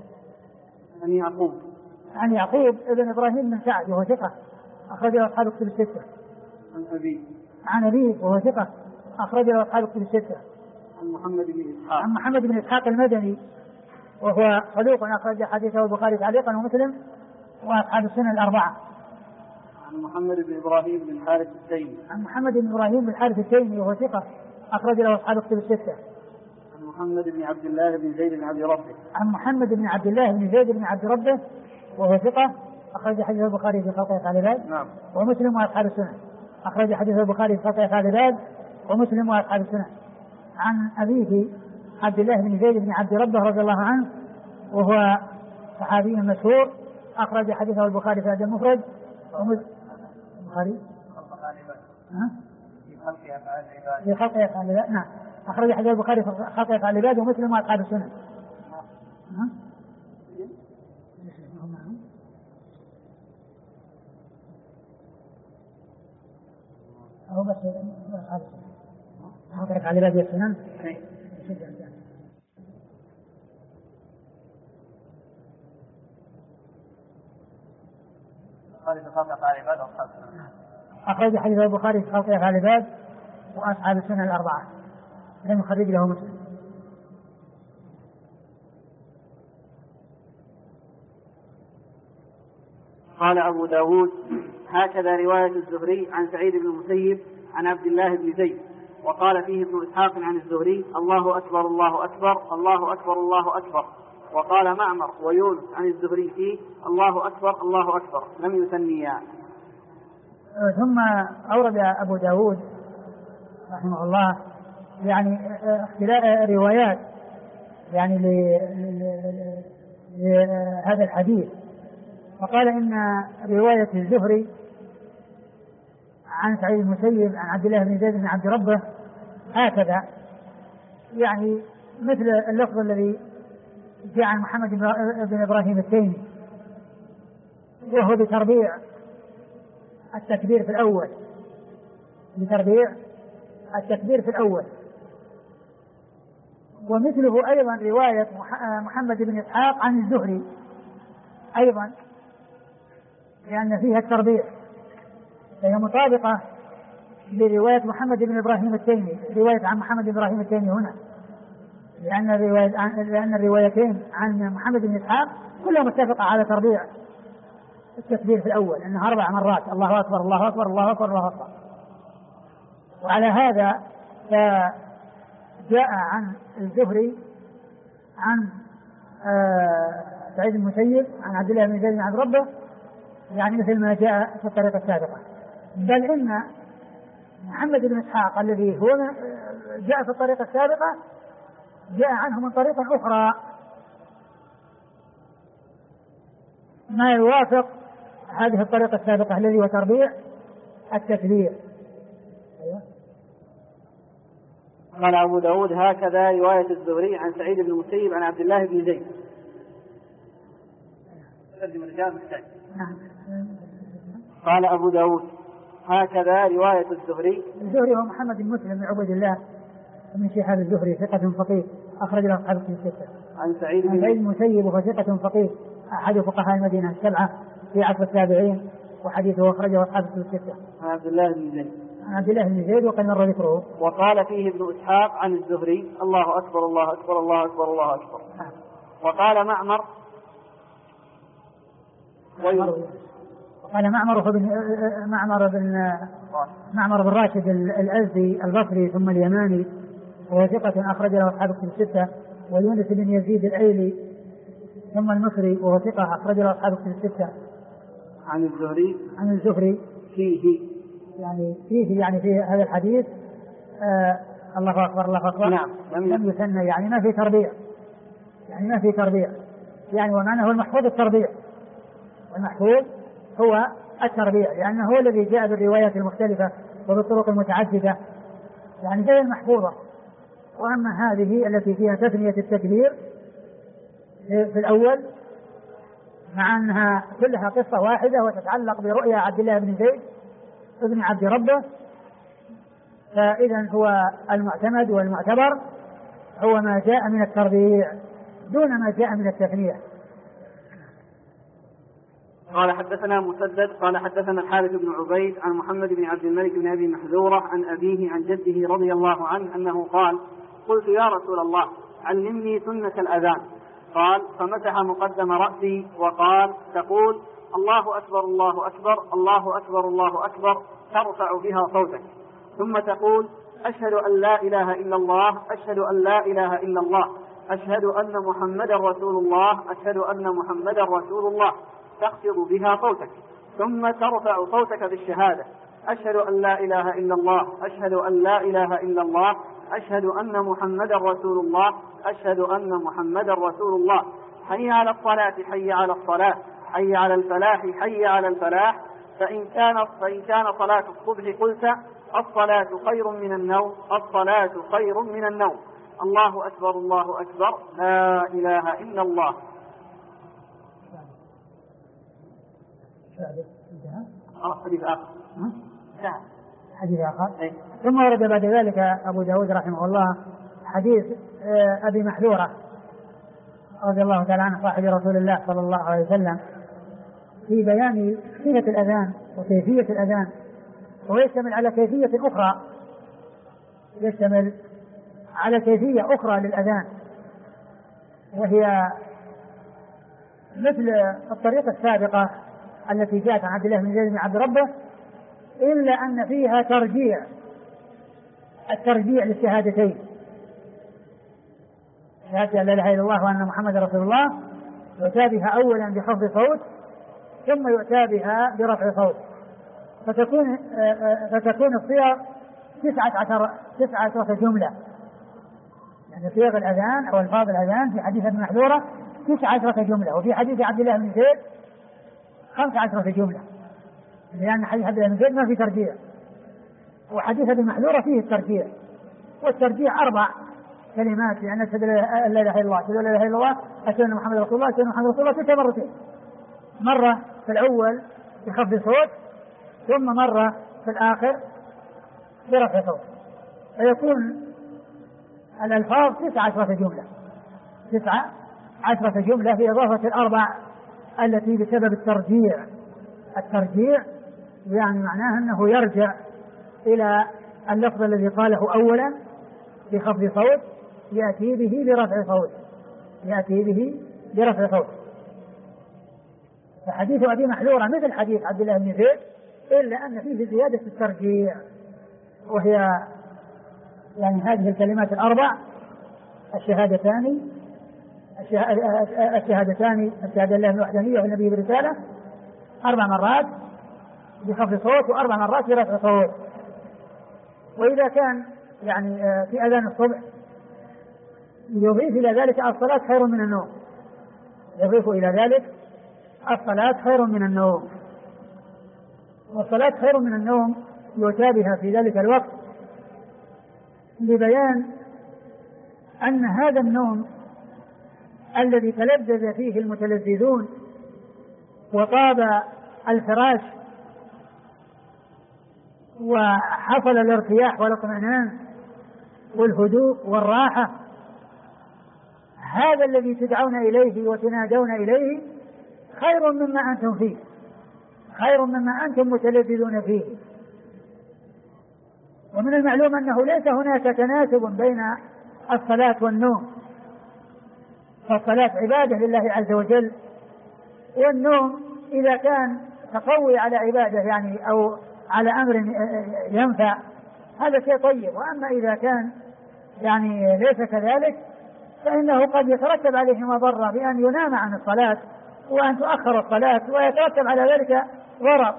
عن يعقوب ابن إبراهيم بن سعد وهو ثقة أخرج له أصحاب الكتب الستة. عن أبيه وهو ثقة أخرج له أصحاب الكتب الستة. عن محمد بن إسحاق المدني وهو صدوق أخرج حديثه البخاري تعليقا ومسلم وأصحاب السنن الأربعة. عن محمد بن إبراهيم بن الحارث التيمي. عن محمد بن إبراهيم بن الحارث التيمي وهو ثقة أخرج له أصحاب الكتب الستة. عن محمد بن عبد الله بن زيد بن عبد ربه. عن محمد بن عبد الله بن زيد بن عبد ربه وهو ثقة أخرج حديث البخاري في خلق أفعال العباد. نعم. ومسلم وأصحاب السنن. أخرج حديث البخاري في خلق أفعال العباد ومسلم وأصحاب السنن. عن أبيه عبد الله بن زيد بن عبد ربه رضي الله عنه وهو صحابي مشهور أخرج حديثه البخاري في هذا المفرد البخاري في خلق أفعال العباد. نعم. أخرج حديث البخاري في خلق أفعال العباد ومسلم وأصحاب السنن. أو بس أصحاب السنن خلق أفعال العباد والسنن. أخرج حديث البخاري في خلق أفعال العباد وأصحاب السنن الأربعة لم يخرج له مسلم. قال أبو داود هكذا رواية الزهري عن سعيد بن المسيب عن عبد الله بن زيد. وقال فيه ابن إسحاق عن الزهري الله أكبر الله أكبر الله أكبر الله أكبر. وقال معمر ويونس عن الزهري فيه الله أكبر الله أكبر لم يثنيا. ثم أورد أبو داود رحمه الله يعني اختلاف روايات يعني لهذا الحديث. وقال إن رواية الزهري عن سعيد المسيب عن عبد الله بن زيد بن عبد ربه هكذا يعني مثل اللفظ الذي جاء عن محمد بن إبراهيم التيمي وهو بتربيع التكبير في الأول، بتربيع التكبير في الأول. ومثله أيضا رواية محمد بن إسحاق عن الزهري أيضا لأن فيها التربيع، فهي مطابقة لرواية محمد بن إبراهيم التيمي، رواية عن محمد بن إبراهيم التيمي هنا، لأن الروايتين عن محمد بن إسحاق كلها متفقة على تربيع التكبير في الأول أنها 4 مرات الله أكبر الله أكبر الله أكبر الله أكبر. وعلى هذا جاء عن الزهري عن سعيد المسيب عن عبد الله بن زيد بن عبد ربه يعني مثل ما جاء في الطريقة السابقة، بل إن محمد بن إسحاق الذي هو جاء في الطريقة السابقة جاء عنه من طريقة أخرى ما يوافق هذه الطريقة السابقة الذي هو تربيع التكبير. قال أبو داود هكذا رواية الزهري عن سعيد بن المسيب عن عبد الله بن زيد. قال أبو داود هكذا رواية الزهري. الزهري هو محمد بن مسلم بن عبد الله من شهاب الزهري ثقة فقيه أخرج له أصحاب الكتب الستة. عن سعيد بن المسيب وهو ثقة فقيه أحد فقهاء المدينة السبعة في عصر التابعين وحديثه أخرجه أصحاب الكتب الستة. عن عبد الله بن زيد. عن عبد الله بن زيد وقد مر ذكره. وقال فيه ابن إسحاق عن الزهري الله أكبر الله أكبر الله أكبر الله أكبر. وقال معمر قال معمر بن راشد الأزدي البصري ثم اليماني وهو ثقة أخرج له أصحاب الكتب الستة. ويونس بن يزيد الأيلي ثم المصري وهو ثقة أخرج له أصحاب الكتب الستة. عن الزهري فيه يعني في هذا الحديث الله أكبر الله أكبر. نعم. لم يثنى يعني ما في تربيع يعني ومعنى هو المحفوظ التربيع والمحفوظ هو التربيع لأنه هو الذي جاء بالروايات المختلفة وبالطرق المتعددة يعني زي المحفوظة. وأما هذه التي فيها تثنية التكبير في الأول مع أنها كلها قصة واحدة وتتعلق برؤيا عبد الله بن زيد ابن عبد ربه فإذا هو المعتمد والمعتبر هو ما جاء من التربيع دون ما جاء من التثنية. قال حدثنا مسدد قال حدثنا الحارث بن عبيد عن محمد بن عبد الملك بن أبي محذورة عن أبيه عن جده رضي الله عنه أنه قال قلت يا رسول الله علمني سنة الأذان قال فمسح مقدم رأسي وقال تقول الله أكبر الله أكبر الله أكبر الله أكبر ترفع بها صوتك ثم تقول أشهد أن لا إله إلا الله أشهد أن لا إله إلا الله أشهد أن محمدا رسول الله أشهد أن محمدا رسول الله تخفض بها صوتك ثم ترفع صوتك بالشهادة أشهد أن لا إله إلا الله أشهد أن لا إله إلا الله أشهد أن محمدا رسول الله أشهد أن محمدا رسول الله حي على الصلاة حي على الصلاة حي على الفلاح حي على الفلاح فإن كان صلاة الصبح قلت الصلاة خير من النوم الصلاة خير من النوم الله أكبر الله أكبر لا إله إلا الله. حديث آخر. ثم ورد بعد ذلك أبو داود رحمه الله حديث أبي محذورة رضي الله تعالى عنه صاحب رسول الله صلى الله عليه وسلم في بيان صفة الأذان وكيفية الأذان ويشتمل على كيفية أخرى أخرى للأذان وهي مثل الطريقة السابقة التي جاءت عن عبد الله بن زيد بن عبد ربه إلا أن فيها الترجيع للشهادتين شهادة لا إله إلا الله وأن محمد رسول الله يؤتى بها أولا بخفض صوت ثم يؤتى بها برفع صوت فتكون الصيغ 19 جملة يعني صيغ الأذان أو ألفاظ الأذان في حديث ابن محذورة 19 جملة وفي حديث عبد الله بن زيد 15 جملة لأن حديث عبد الله بن زيد ما في ترجيع وحديث ابن محذورة فيه الترجيع والترجيع 4 كلمات لأن أشهد أن لا إله إلا الله أشهد أن لا إله إلا الله أشهد أن محمد رسول الله أشهد أن محمد رسول الله 6 مرتين مرة في الأول بخفض صوت ثم مرة في الآخر برفع صوت فيكون الألفاظ 19 جملة 19 جملة في إضافة 4 التي بسبب الترجيع يعني معناه أنه يرجع إلى اللفظ الذي قاله أولا بخفض صوت يأتي به برفع صوت فحديث أبي محذورة مثل حديث عبد الله بن زيد إلا أن فيه زيادة الترجيع وهي يعني هذه الكلمات 4 الشهادتان الشهادة لله بالوحدانية والنبي برسالة 4 مرات بخفض صوت و4 مرات برفع صوت. وإذا كان يعني في أذان الصبح يضيف إلى ذلك الصلاة خير من النوم الصلاة خير من النوم والصلاة خير من النوم يؤتى بها في ذلك الوقت لبيان أن هذا النوم الذي تلذذ فيه المتلذذون وطاب الفراش وحصل الارتياح والاطمئنان والهدوء والراحة، هذا الذي تدعون إليه وتنادون إليه خير مما أنتم فيه، خير مما أنتم متلذذون فيه. ومن المعلوم أنه ليس هناك تناسب بين الصلاة والنوم، فالصلاة عبادة لله عز وجل، والنوم إذا كان تقوي على عبادة يعني أو على أمر ينفع هذا شيء طيب. وأما إذا كان يعني ليس كذلك فإنه قد يترتب عليه مضرة بأن ينام عن الصلاة وأن تؤخر الصلاة، ويترتب على ذلك ضرر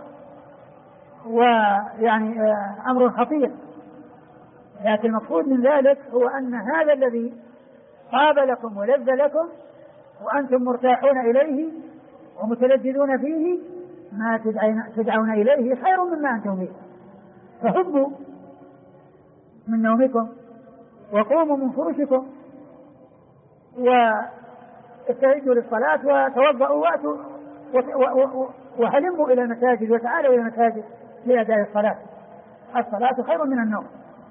ويعني أمر خطير. لكن المقصود من ذلك هو أن هذا الذي طاب لكم ولذ لكم وأنتم مرتاحون إليه ومتلذذون فيه ما تدعون إليه خير مما أنتم فيه. فهبوا من نومكم وقوموا من فرشكم واستعدوا للصلاة وتوضأوا وأتوا وهلموا إلى المساجد وتعالوا إلى المساجد لأداء الصلاة. الصلاة خير من النوم.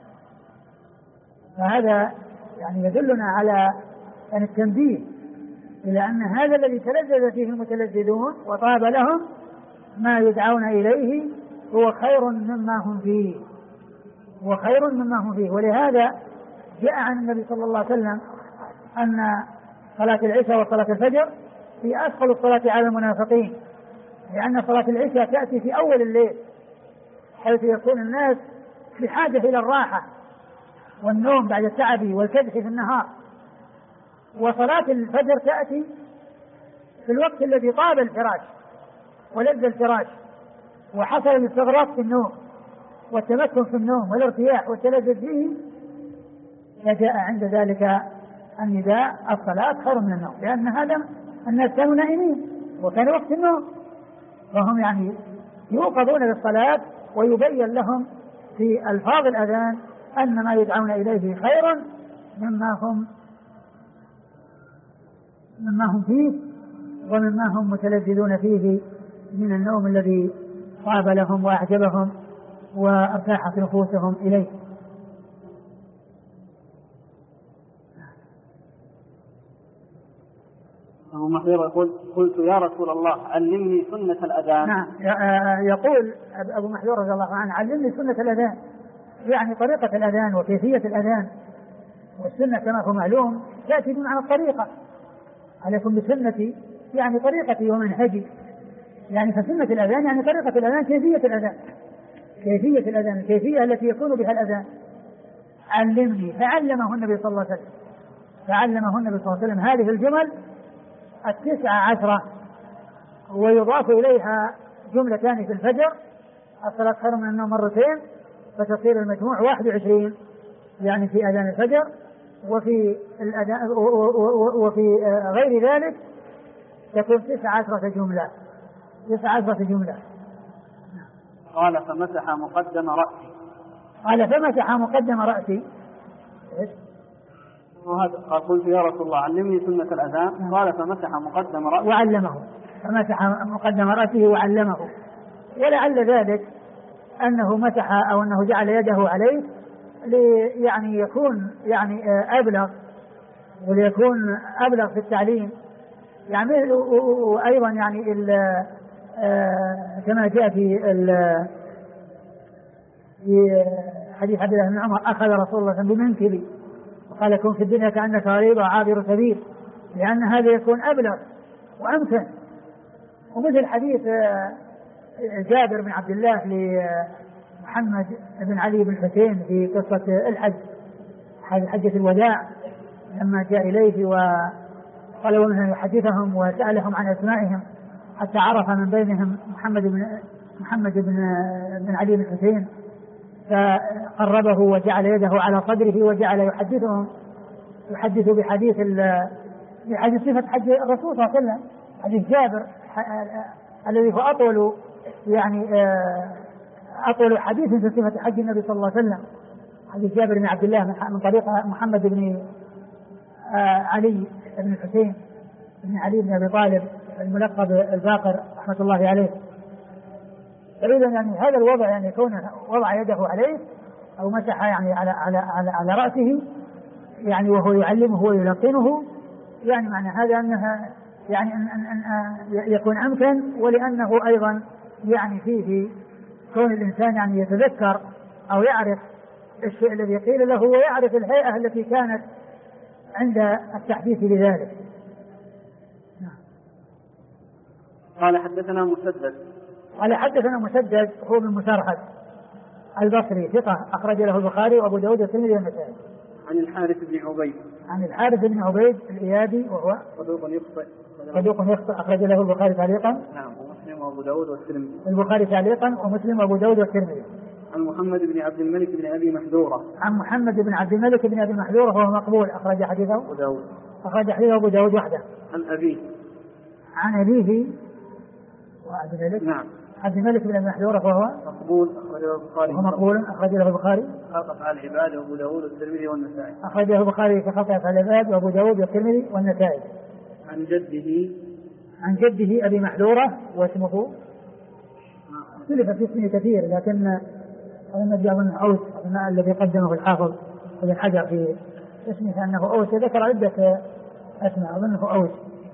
فهذا يعني يدلنا على أن التنبيه إلى أن هذا الذي تلذذ فيه المتلذذون وطاب لهم ما يدعون إليه هو خير مما هم فيه، هو خير مما هم فيه. ولهذا جاء عن النبي صلى الله عليه وسلم أن صلاة العشاء وصلاة الفجر هي أثقل الصلاة على المنافقين، لأن صلاة العشاء تأتي في أول الليل حيث يكون الناس بحاجة إلى الراحة والنوم بعد التعب والكدح في النهار، وصلاة الفجر تأتي في الوقت الذي طاب الفراش ولذ الفراش وحصل الاستغراق في النوم والتمكن في النوم والارتياح والتلذذ فيه، فجاء عند ذلك النداء الصلاة خير من النوم، لأن هذا الناس كانوا نائمين وكان وقت النوم، وهم يعني يوقظون للصلاة ويبين لهم في ألفاظ الأذان أن ما يدعون إليه خير مما هم فيه ومما هم متلذذون فيه من النوم الذي طاب لهم وأعجبهم وارتاحت نفوسهم إليه. أبو محذور يقول: قلت يا رسول الله علمني سنة الأذان. نعم، يقول أبو محذور رضي الله عنه: علمني سنة الأذان، يعني طريقة الأذان وكيفية الأذان. والسنة كما هو معلوم تأتي بمعنى الطريقة، عليكم بسنتي يعني طريقتي ومنهجي، يعني فسنة الأذان يعني طريقة الأذان، كيفية الأذان، كيفية الأذان، الكيفية التي يكون بها الأذان. علمني، فعلمه النبي صلى الله عليه وسلم، فعلمه النبي صلى الله عليه وسلم هذه الجمل 19، ويضاف إليها جملتان في الفجر: الصلاة خير من النوم مرتين، فتصير المجموع 21 يعني في أذان الفجر. وفي الأذان وفي غير ذلك تكون 19 جملة، 19 جملة. قال: فمسح مقدم رأسي. قال: فمسح مقدم رأسي. وهذا قال: قلت يا رسول الله علمني سنة الأذان. قال: فمسح مقدم رأسي وعلمه، فمسح مقدم رأسه وعلمه. ولعل ذلك أنه مسح أو أنه جعل يده عليه يعني يكون يعني أبلغ، وليكون أبلغ في التعليم يعني. وأيضا يعني كما جاء في حديث عبد الله بن عمر: أخذ رسول الله بمنكبي وقال: كن في الدنيا كأنك غريب وعابر سبيل، لأن هذا يكون أبلغ وأمكن. ومثل حديث جابر بن عبد الله لمحمد بن علي بن حسين في قصة الحج، حجة الوداع، لما جاء إليه وطلبوا منه يحدثهم وسألهم عن أسمائهم حتى عرف من بينهم محمد بن علي بن حسين، فقربه وجعل يده على صدره وجعل يحدث بحديث صفة حج الرسول صلى الله عليه وسلم، حديث جابر الذي هو أطول حديث في صفة حج النبي صلى الله عليه وسلم، حديث جابر بن عبد الله من طريق محمد بن علي بن الحسين بن علي بن أبي طالب الملقب الباقر رحمة الله عليه. فإذا يعني هذا الوضع يعني كونه وضع يده عليه أو مسح يعني على رأسه يعني وهو يعلمه ويلقنه، يعني معنى هذا أنها يعني أن يكون أمكن، ولأنه أيضا يعني فيه كون الإنسان يعني يتذكر أو يعرف الشيء الذي قيل له ويعرف الهيئة التي كانت عند التحديث بذلك. قال حدثنا مسدد. قال حدثنا مسدد هو بن مسرهد البصري ثقة أخرج له البخاري وأبو داود والترمذي والنسائي. عن الحارث بن عبيد. عن الحارث بن عبيد الإيادي وهو صدوق يخطئ أخرج له البخاري تعليقا. نعم. ومسلم وأبو داود والترمذي. البخاري تعليقا ومسلم وأبو داود والترمذي. عن محمد بن عبد الملك بن أبي محذورة. عن محمد بن عبد الملك بن أبي محذورة وهو مقبول أخرج حديثه أبو داود. أخرج حديثه أبو داود وحده. عن أبيه. عن أبيه وعبد الملك. نعم. عبد الملك بن أبي محذورة وهو مقبول أخرجه البخاري. وهو مقبول أخرجه البخاري. خلق أفعال العباد وأبو داود والترمذي والنسائي. أخرجه البخاري في خلق أفعال العباد وأبو داود والترمذي والنسائي. عن جده. عن جده أبي محذورة واسمه اختلف في اسمه كثير، لكن النبي أظن أوس الذي قدمه الحافظ ابن حجر في اسمه أنه أوس، ذكر عدة أسماء أظنه أوس،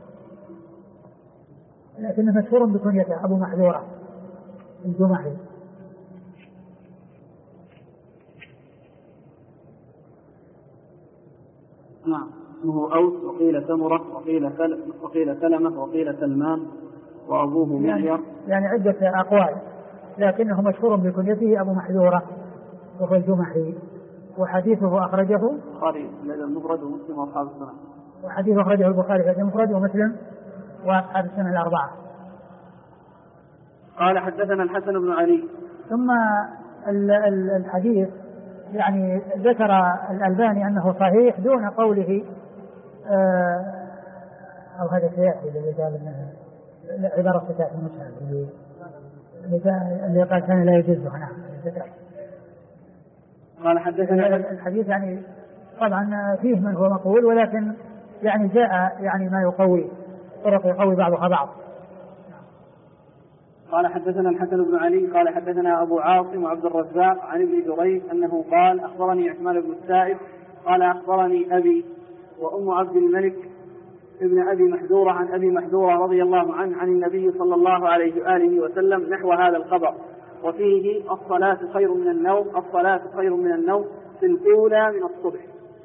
لكنه مشهور بكنيته أبو محذورة الجمحي. نعم. اسمه أوس وقيل سمرة وقيل سلمة وقيل سلمان وأبوه معير، يعني عدة أقوال، لكنه مشهور بكنيته أبو محذورة وهو الجمحي. وحديثه أخرجه البخاري المفرد ومسلم وأصحاب السنة. وحديثه أخرجه البخاري في المفرد ومسلم وأصحاب السنة الأربعة. قال حدثنا الحسن بن علي. ثم الحديث يعني ذكر الألباني أنه صحيح دون قوله أو هذا سيأتي الذي قال أنه عبارة فتاة المشهد اللي قال كان لا يجوزه. نعم. قال حدثنا الحديث يعني طبعا فيه من هو مقبول، ولكن يعني جاء يعني ما يقوي طرق يقوي بعضها بعض. قال حدثنا الحسن بن علي قال حدثنا أبو عاصم وعبد الرزاق عن ابن جريج أنه قال أخبرني عثمان بن السائب قال أخبرني أبي وأم عبد الملك ابن أبي محذورة عن أبي محذورة رضي الله عنه عن النبي صلى الله عليه وآله وسلم نحو هذا الخبر، وفيه الصلاة خير من النوم، الصلاة خير من النوم في الأولى من الصبح.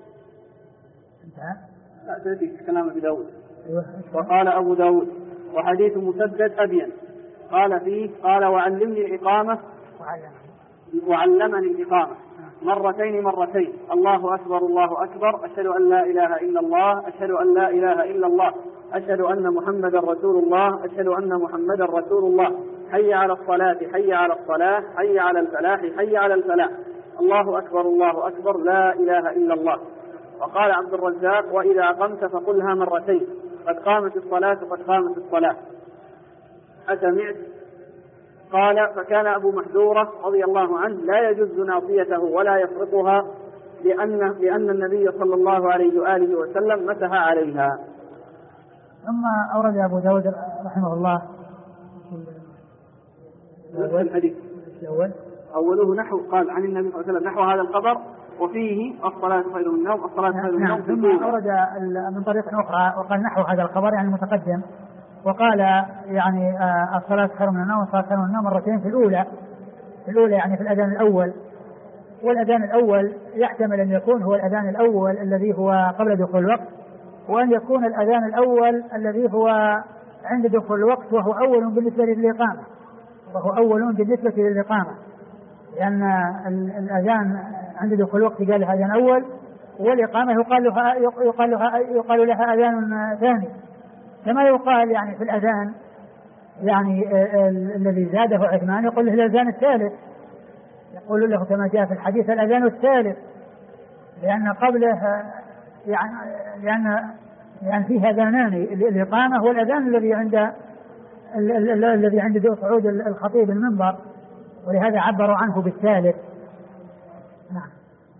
لا تأتي كلام أبي داود. وقال أبو داود وحديث مسدد أبين قال فيه قال وعلمني الإقامة وعلمني الإقامة مرتين الله أكبر الله أكبر أشهد أن لا إله إلا الله أشهد أن لا إله إلا الله أشهد أن محمدا رسول الله أشهد أن محمدا رسول الله حي على الصلاة حي على الصلاة حي على الفلاح حي على الفلاح الله أكبر لا إله إلا الله. وقال عبد الرزاق وإذا قمت فقلها مرتين قد قامت الصلاة قد قامت الصلاة. أسمعت؟ قال فكان أبو محذورة رضي الله عنه لا يجز ناصيته ولا يفرقها لأن النبي صلى الله عليه وآله وسلم مسح عليها. ثم أورد أبو داود رحمه الله الحديث أوله نحو قال عن النبي صلى الله عليه وسلم نحو هذا الخبر وفيه الصلاة خير من النوم الصلاة خير من النوم. ثم أورد من طريق أخرى وقال نحو هذا الخبر يعني متقدم، وقال يعني الصلاة خير من النوم الصلاة خير من النوم مرتين في الأولى يعني في الأذان الأول. والأذان الأول يحتمل أن يكون هو الأذان الأول الذي هو قبل دخول الوقت، وأن يكون الأذان الأول الذي هو عند دخول الوقت وهو أول بالنسبة للإقامة لأن الأذان عند دخول الوقت قال لها أذان أول، والإقامة يقال لها أذان ثاني، كما يقال يعني في الأذان يعني الذي زاده عثمان يقول له الأذان الثالث، يقول له كما جاء في الحديث الأذان الثالث، لأن قبله لأن فيه أذانان، الإقامة والأذان الذي عند صعود الخطيب المنبر، ولهذا عبروا عنه بالثالث. نعم.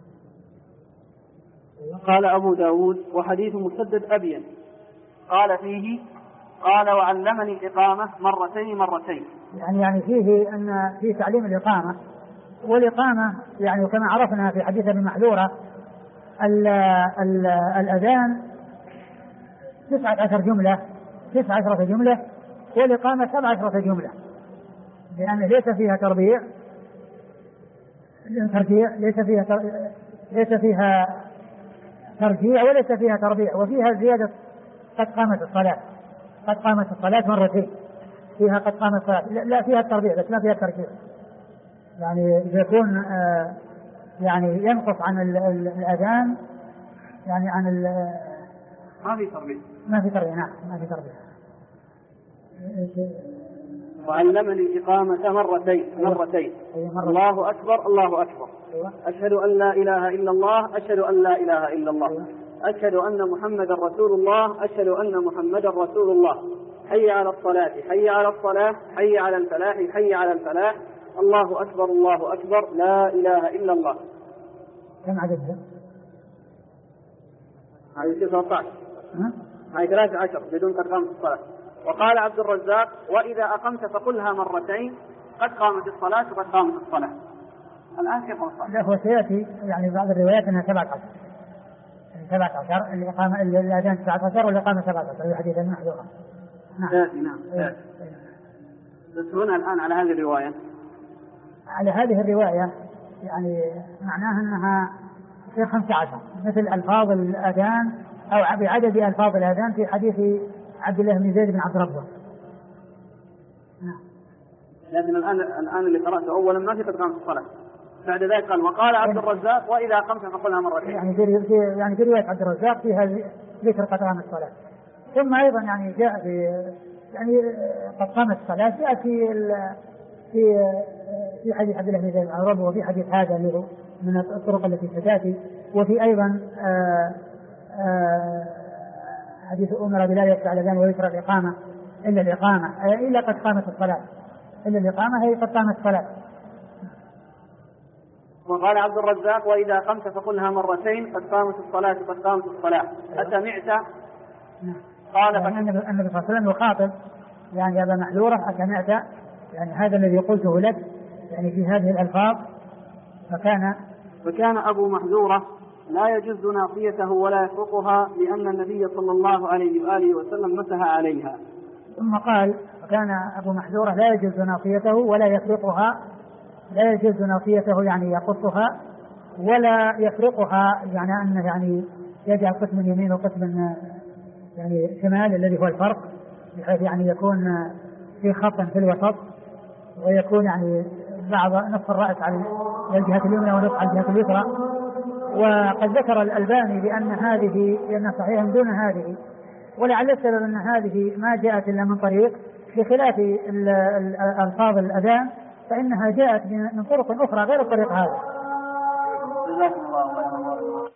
قال أبو داود وحديث مسدد أبين قال فيه قال وعلمني الإقامة مرتين يعني فيه أن فيه تعليم الإقامة، والإقامة يعني كما عرفنا في حديث ابن محذورة الأذان 19 جملة والإقامة 17 جملة، لأن ليس فيها تربيع ليس فيها ترجيع وليس فيها تربيع، وفيها زيادة قد قامت الصلاة مرتين، فيها قد قامت الصلاة، لا فيها التربيع بس ما فيها الترجيع، يعني يكون يعني ينقص عن الأذان، يعني عن ما في تربيع نعم ما في تربيع. وعلمني الإقامة مرتين الله أكبر أشهد أن لا إله إلا الله أشهد أن لا إله إلا الله أشهد أن محمدا رسول الله أشهد أن محمدا رسول الله حي على الصلاة حي على الصلاة حي على الفلاح حي على الفلاح الله أكبر لا إله إلا الله. كم عددها؟ هذه 13 هذه 13 بدون قد قامت الصلاة. وقال عبد الرزاق وإذا أقمت فقلها مرتين قد قامت الصلاة وقد قامت الصلاة. الآن كيف الصلاة؟ لا هو سيأتي يعني بعض الروايات أنها 17 الإقامة الأذان 19 والإقامة 17 في حديث المحذورة. نعم. بس هنا الآن على هذه الرواية يعني معناها أنها في 15 مثل ألفاظ الأذان أو بعدد ألفاظ الأذان في حديث عبد الله بن زيد بن عبد ربه. لكن الآن اللي قرأته أولا ما في قد قامت الصلاة، بعد ذلك قال وقال عبد الرزاق وإذا قمت فقلها مرتين. يعني في رواية عبد الرزاق فيها ذكر قد قامت الصلاة. ثم أيضا يعني جاء يعني قد قامت الصلاة جاء في حديث عبد الله بن زيد بن عبد ربه، وفي حديث هذا اللي هو من الطرق التي ستأتي، وفي أيضا حديث أمر بلال يشفع الأذان ويكره الإقامة إلا قد قامت الصلاة، إلا الإقامة هي قد قامت الصلاة. وقال عبد الرزاق وإذا قمت فقلها مرتين قد قامت الصلاة أسمعت؟ قال النبي صلى الله عليه وسلم يخاطب يعني أبا محذورة أسمعت، يعني هذا الذي قلته لك يعني في هذه الألفاظ. فكان أبو محذورة لا يجز ناصيته ولا يفرقها لأن النبي صلى الله عليه وآله وسلم مسح عليها. ثم قال فكان أبو محذورة لا يجز ناصيته ولا يفرقها، لا يجز ناصيته يعني يقصها ولا يفرقها، يعني أنه يعني يجعل قسم يمين وقسم يعني شمال الذي هو الفرق، بحيث يعني يكون في خط في الوسط ويكون يعني بعض نصف الرأس على الجهة اليمنى ونصف على الجهة اليسرى. وقد ذكر الألباني بأن صحيحا دون هذه، ولعل السبب أن هذه ما جاءت إلا من طريق، بخلاف ألفاظ الأذان فإنها جاءت من طرق أخرى غير الطريق هذا. جزاكم الله خيرا.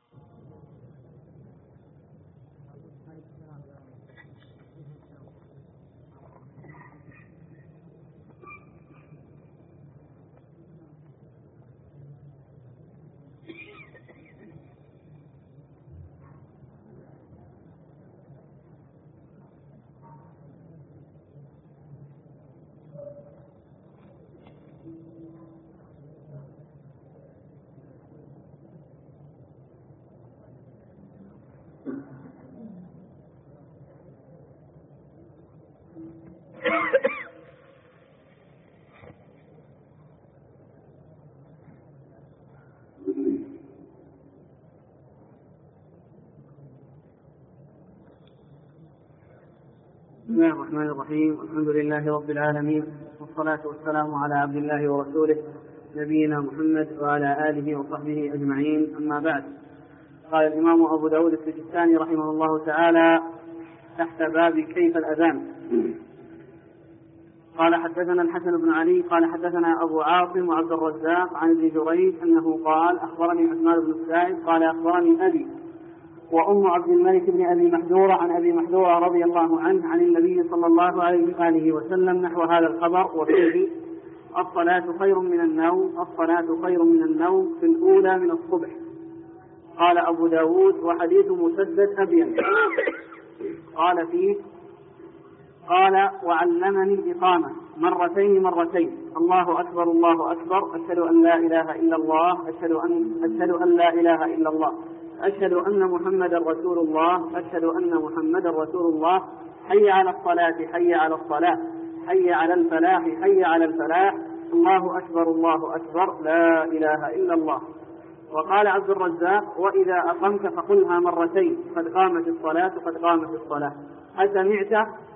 بسم الله الرحمن الرحيم. الحمد لله رب العالمين، والصلاة والسلام على عبد الله ورسوله نبينا محمد وعلى آله وصحبه أجمعين، أما بعد. قال الإمام أبو داود السجستاني رحمه الله تعالى تحت باب كيف الأذان: قال حدثنا الحسن بن علي قال حدثنا أبو عاصم وعبد الرزاق عن ابن جريج أنه قال أخبرني عثمان بن السائب قال أخبرني أبي وأم عبد الملك بن أبي محذورة عن أبي محذورة رضي الله عنه عن النبي صلى الله عليه وآله وسلم نحو هذا الخبر، وفيه: الصلاة خير من النوم في الأولى من الصبح. قال أبو داود: وحديث مسدد أبين. قال فيه: قال وعلمني الإقامة مرتين الله أكبر الله أكبر أشهد أن لا إله إلا الله أشهد أن لا إله إلا الله أشهد أن محمدا رسول الله أشهد أن محمدا رسول الله حي على الصلاة حي على الصلاة حي على الفلاح حي على الفلاح الله أكبر لا إله إلا الله. وقال عبد الرزاق وإذا أقمت فقلها مرتين قد قامت الصلاة قد قامت الصلاة. أسمعت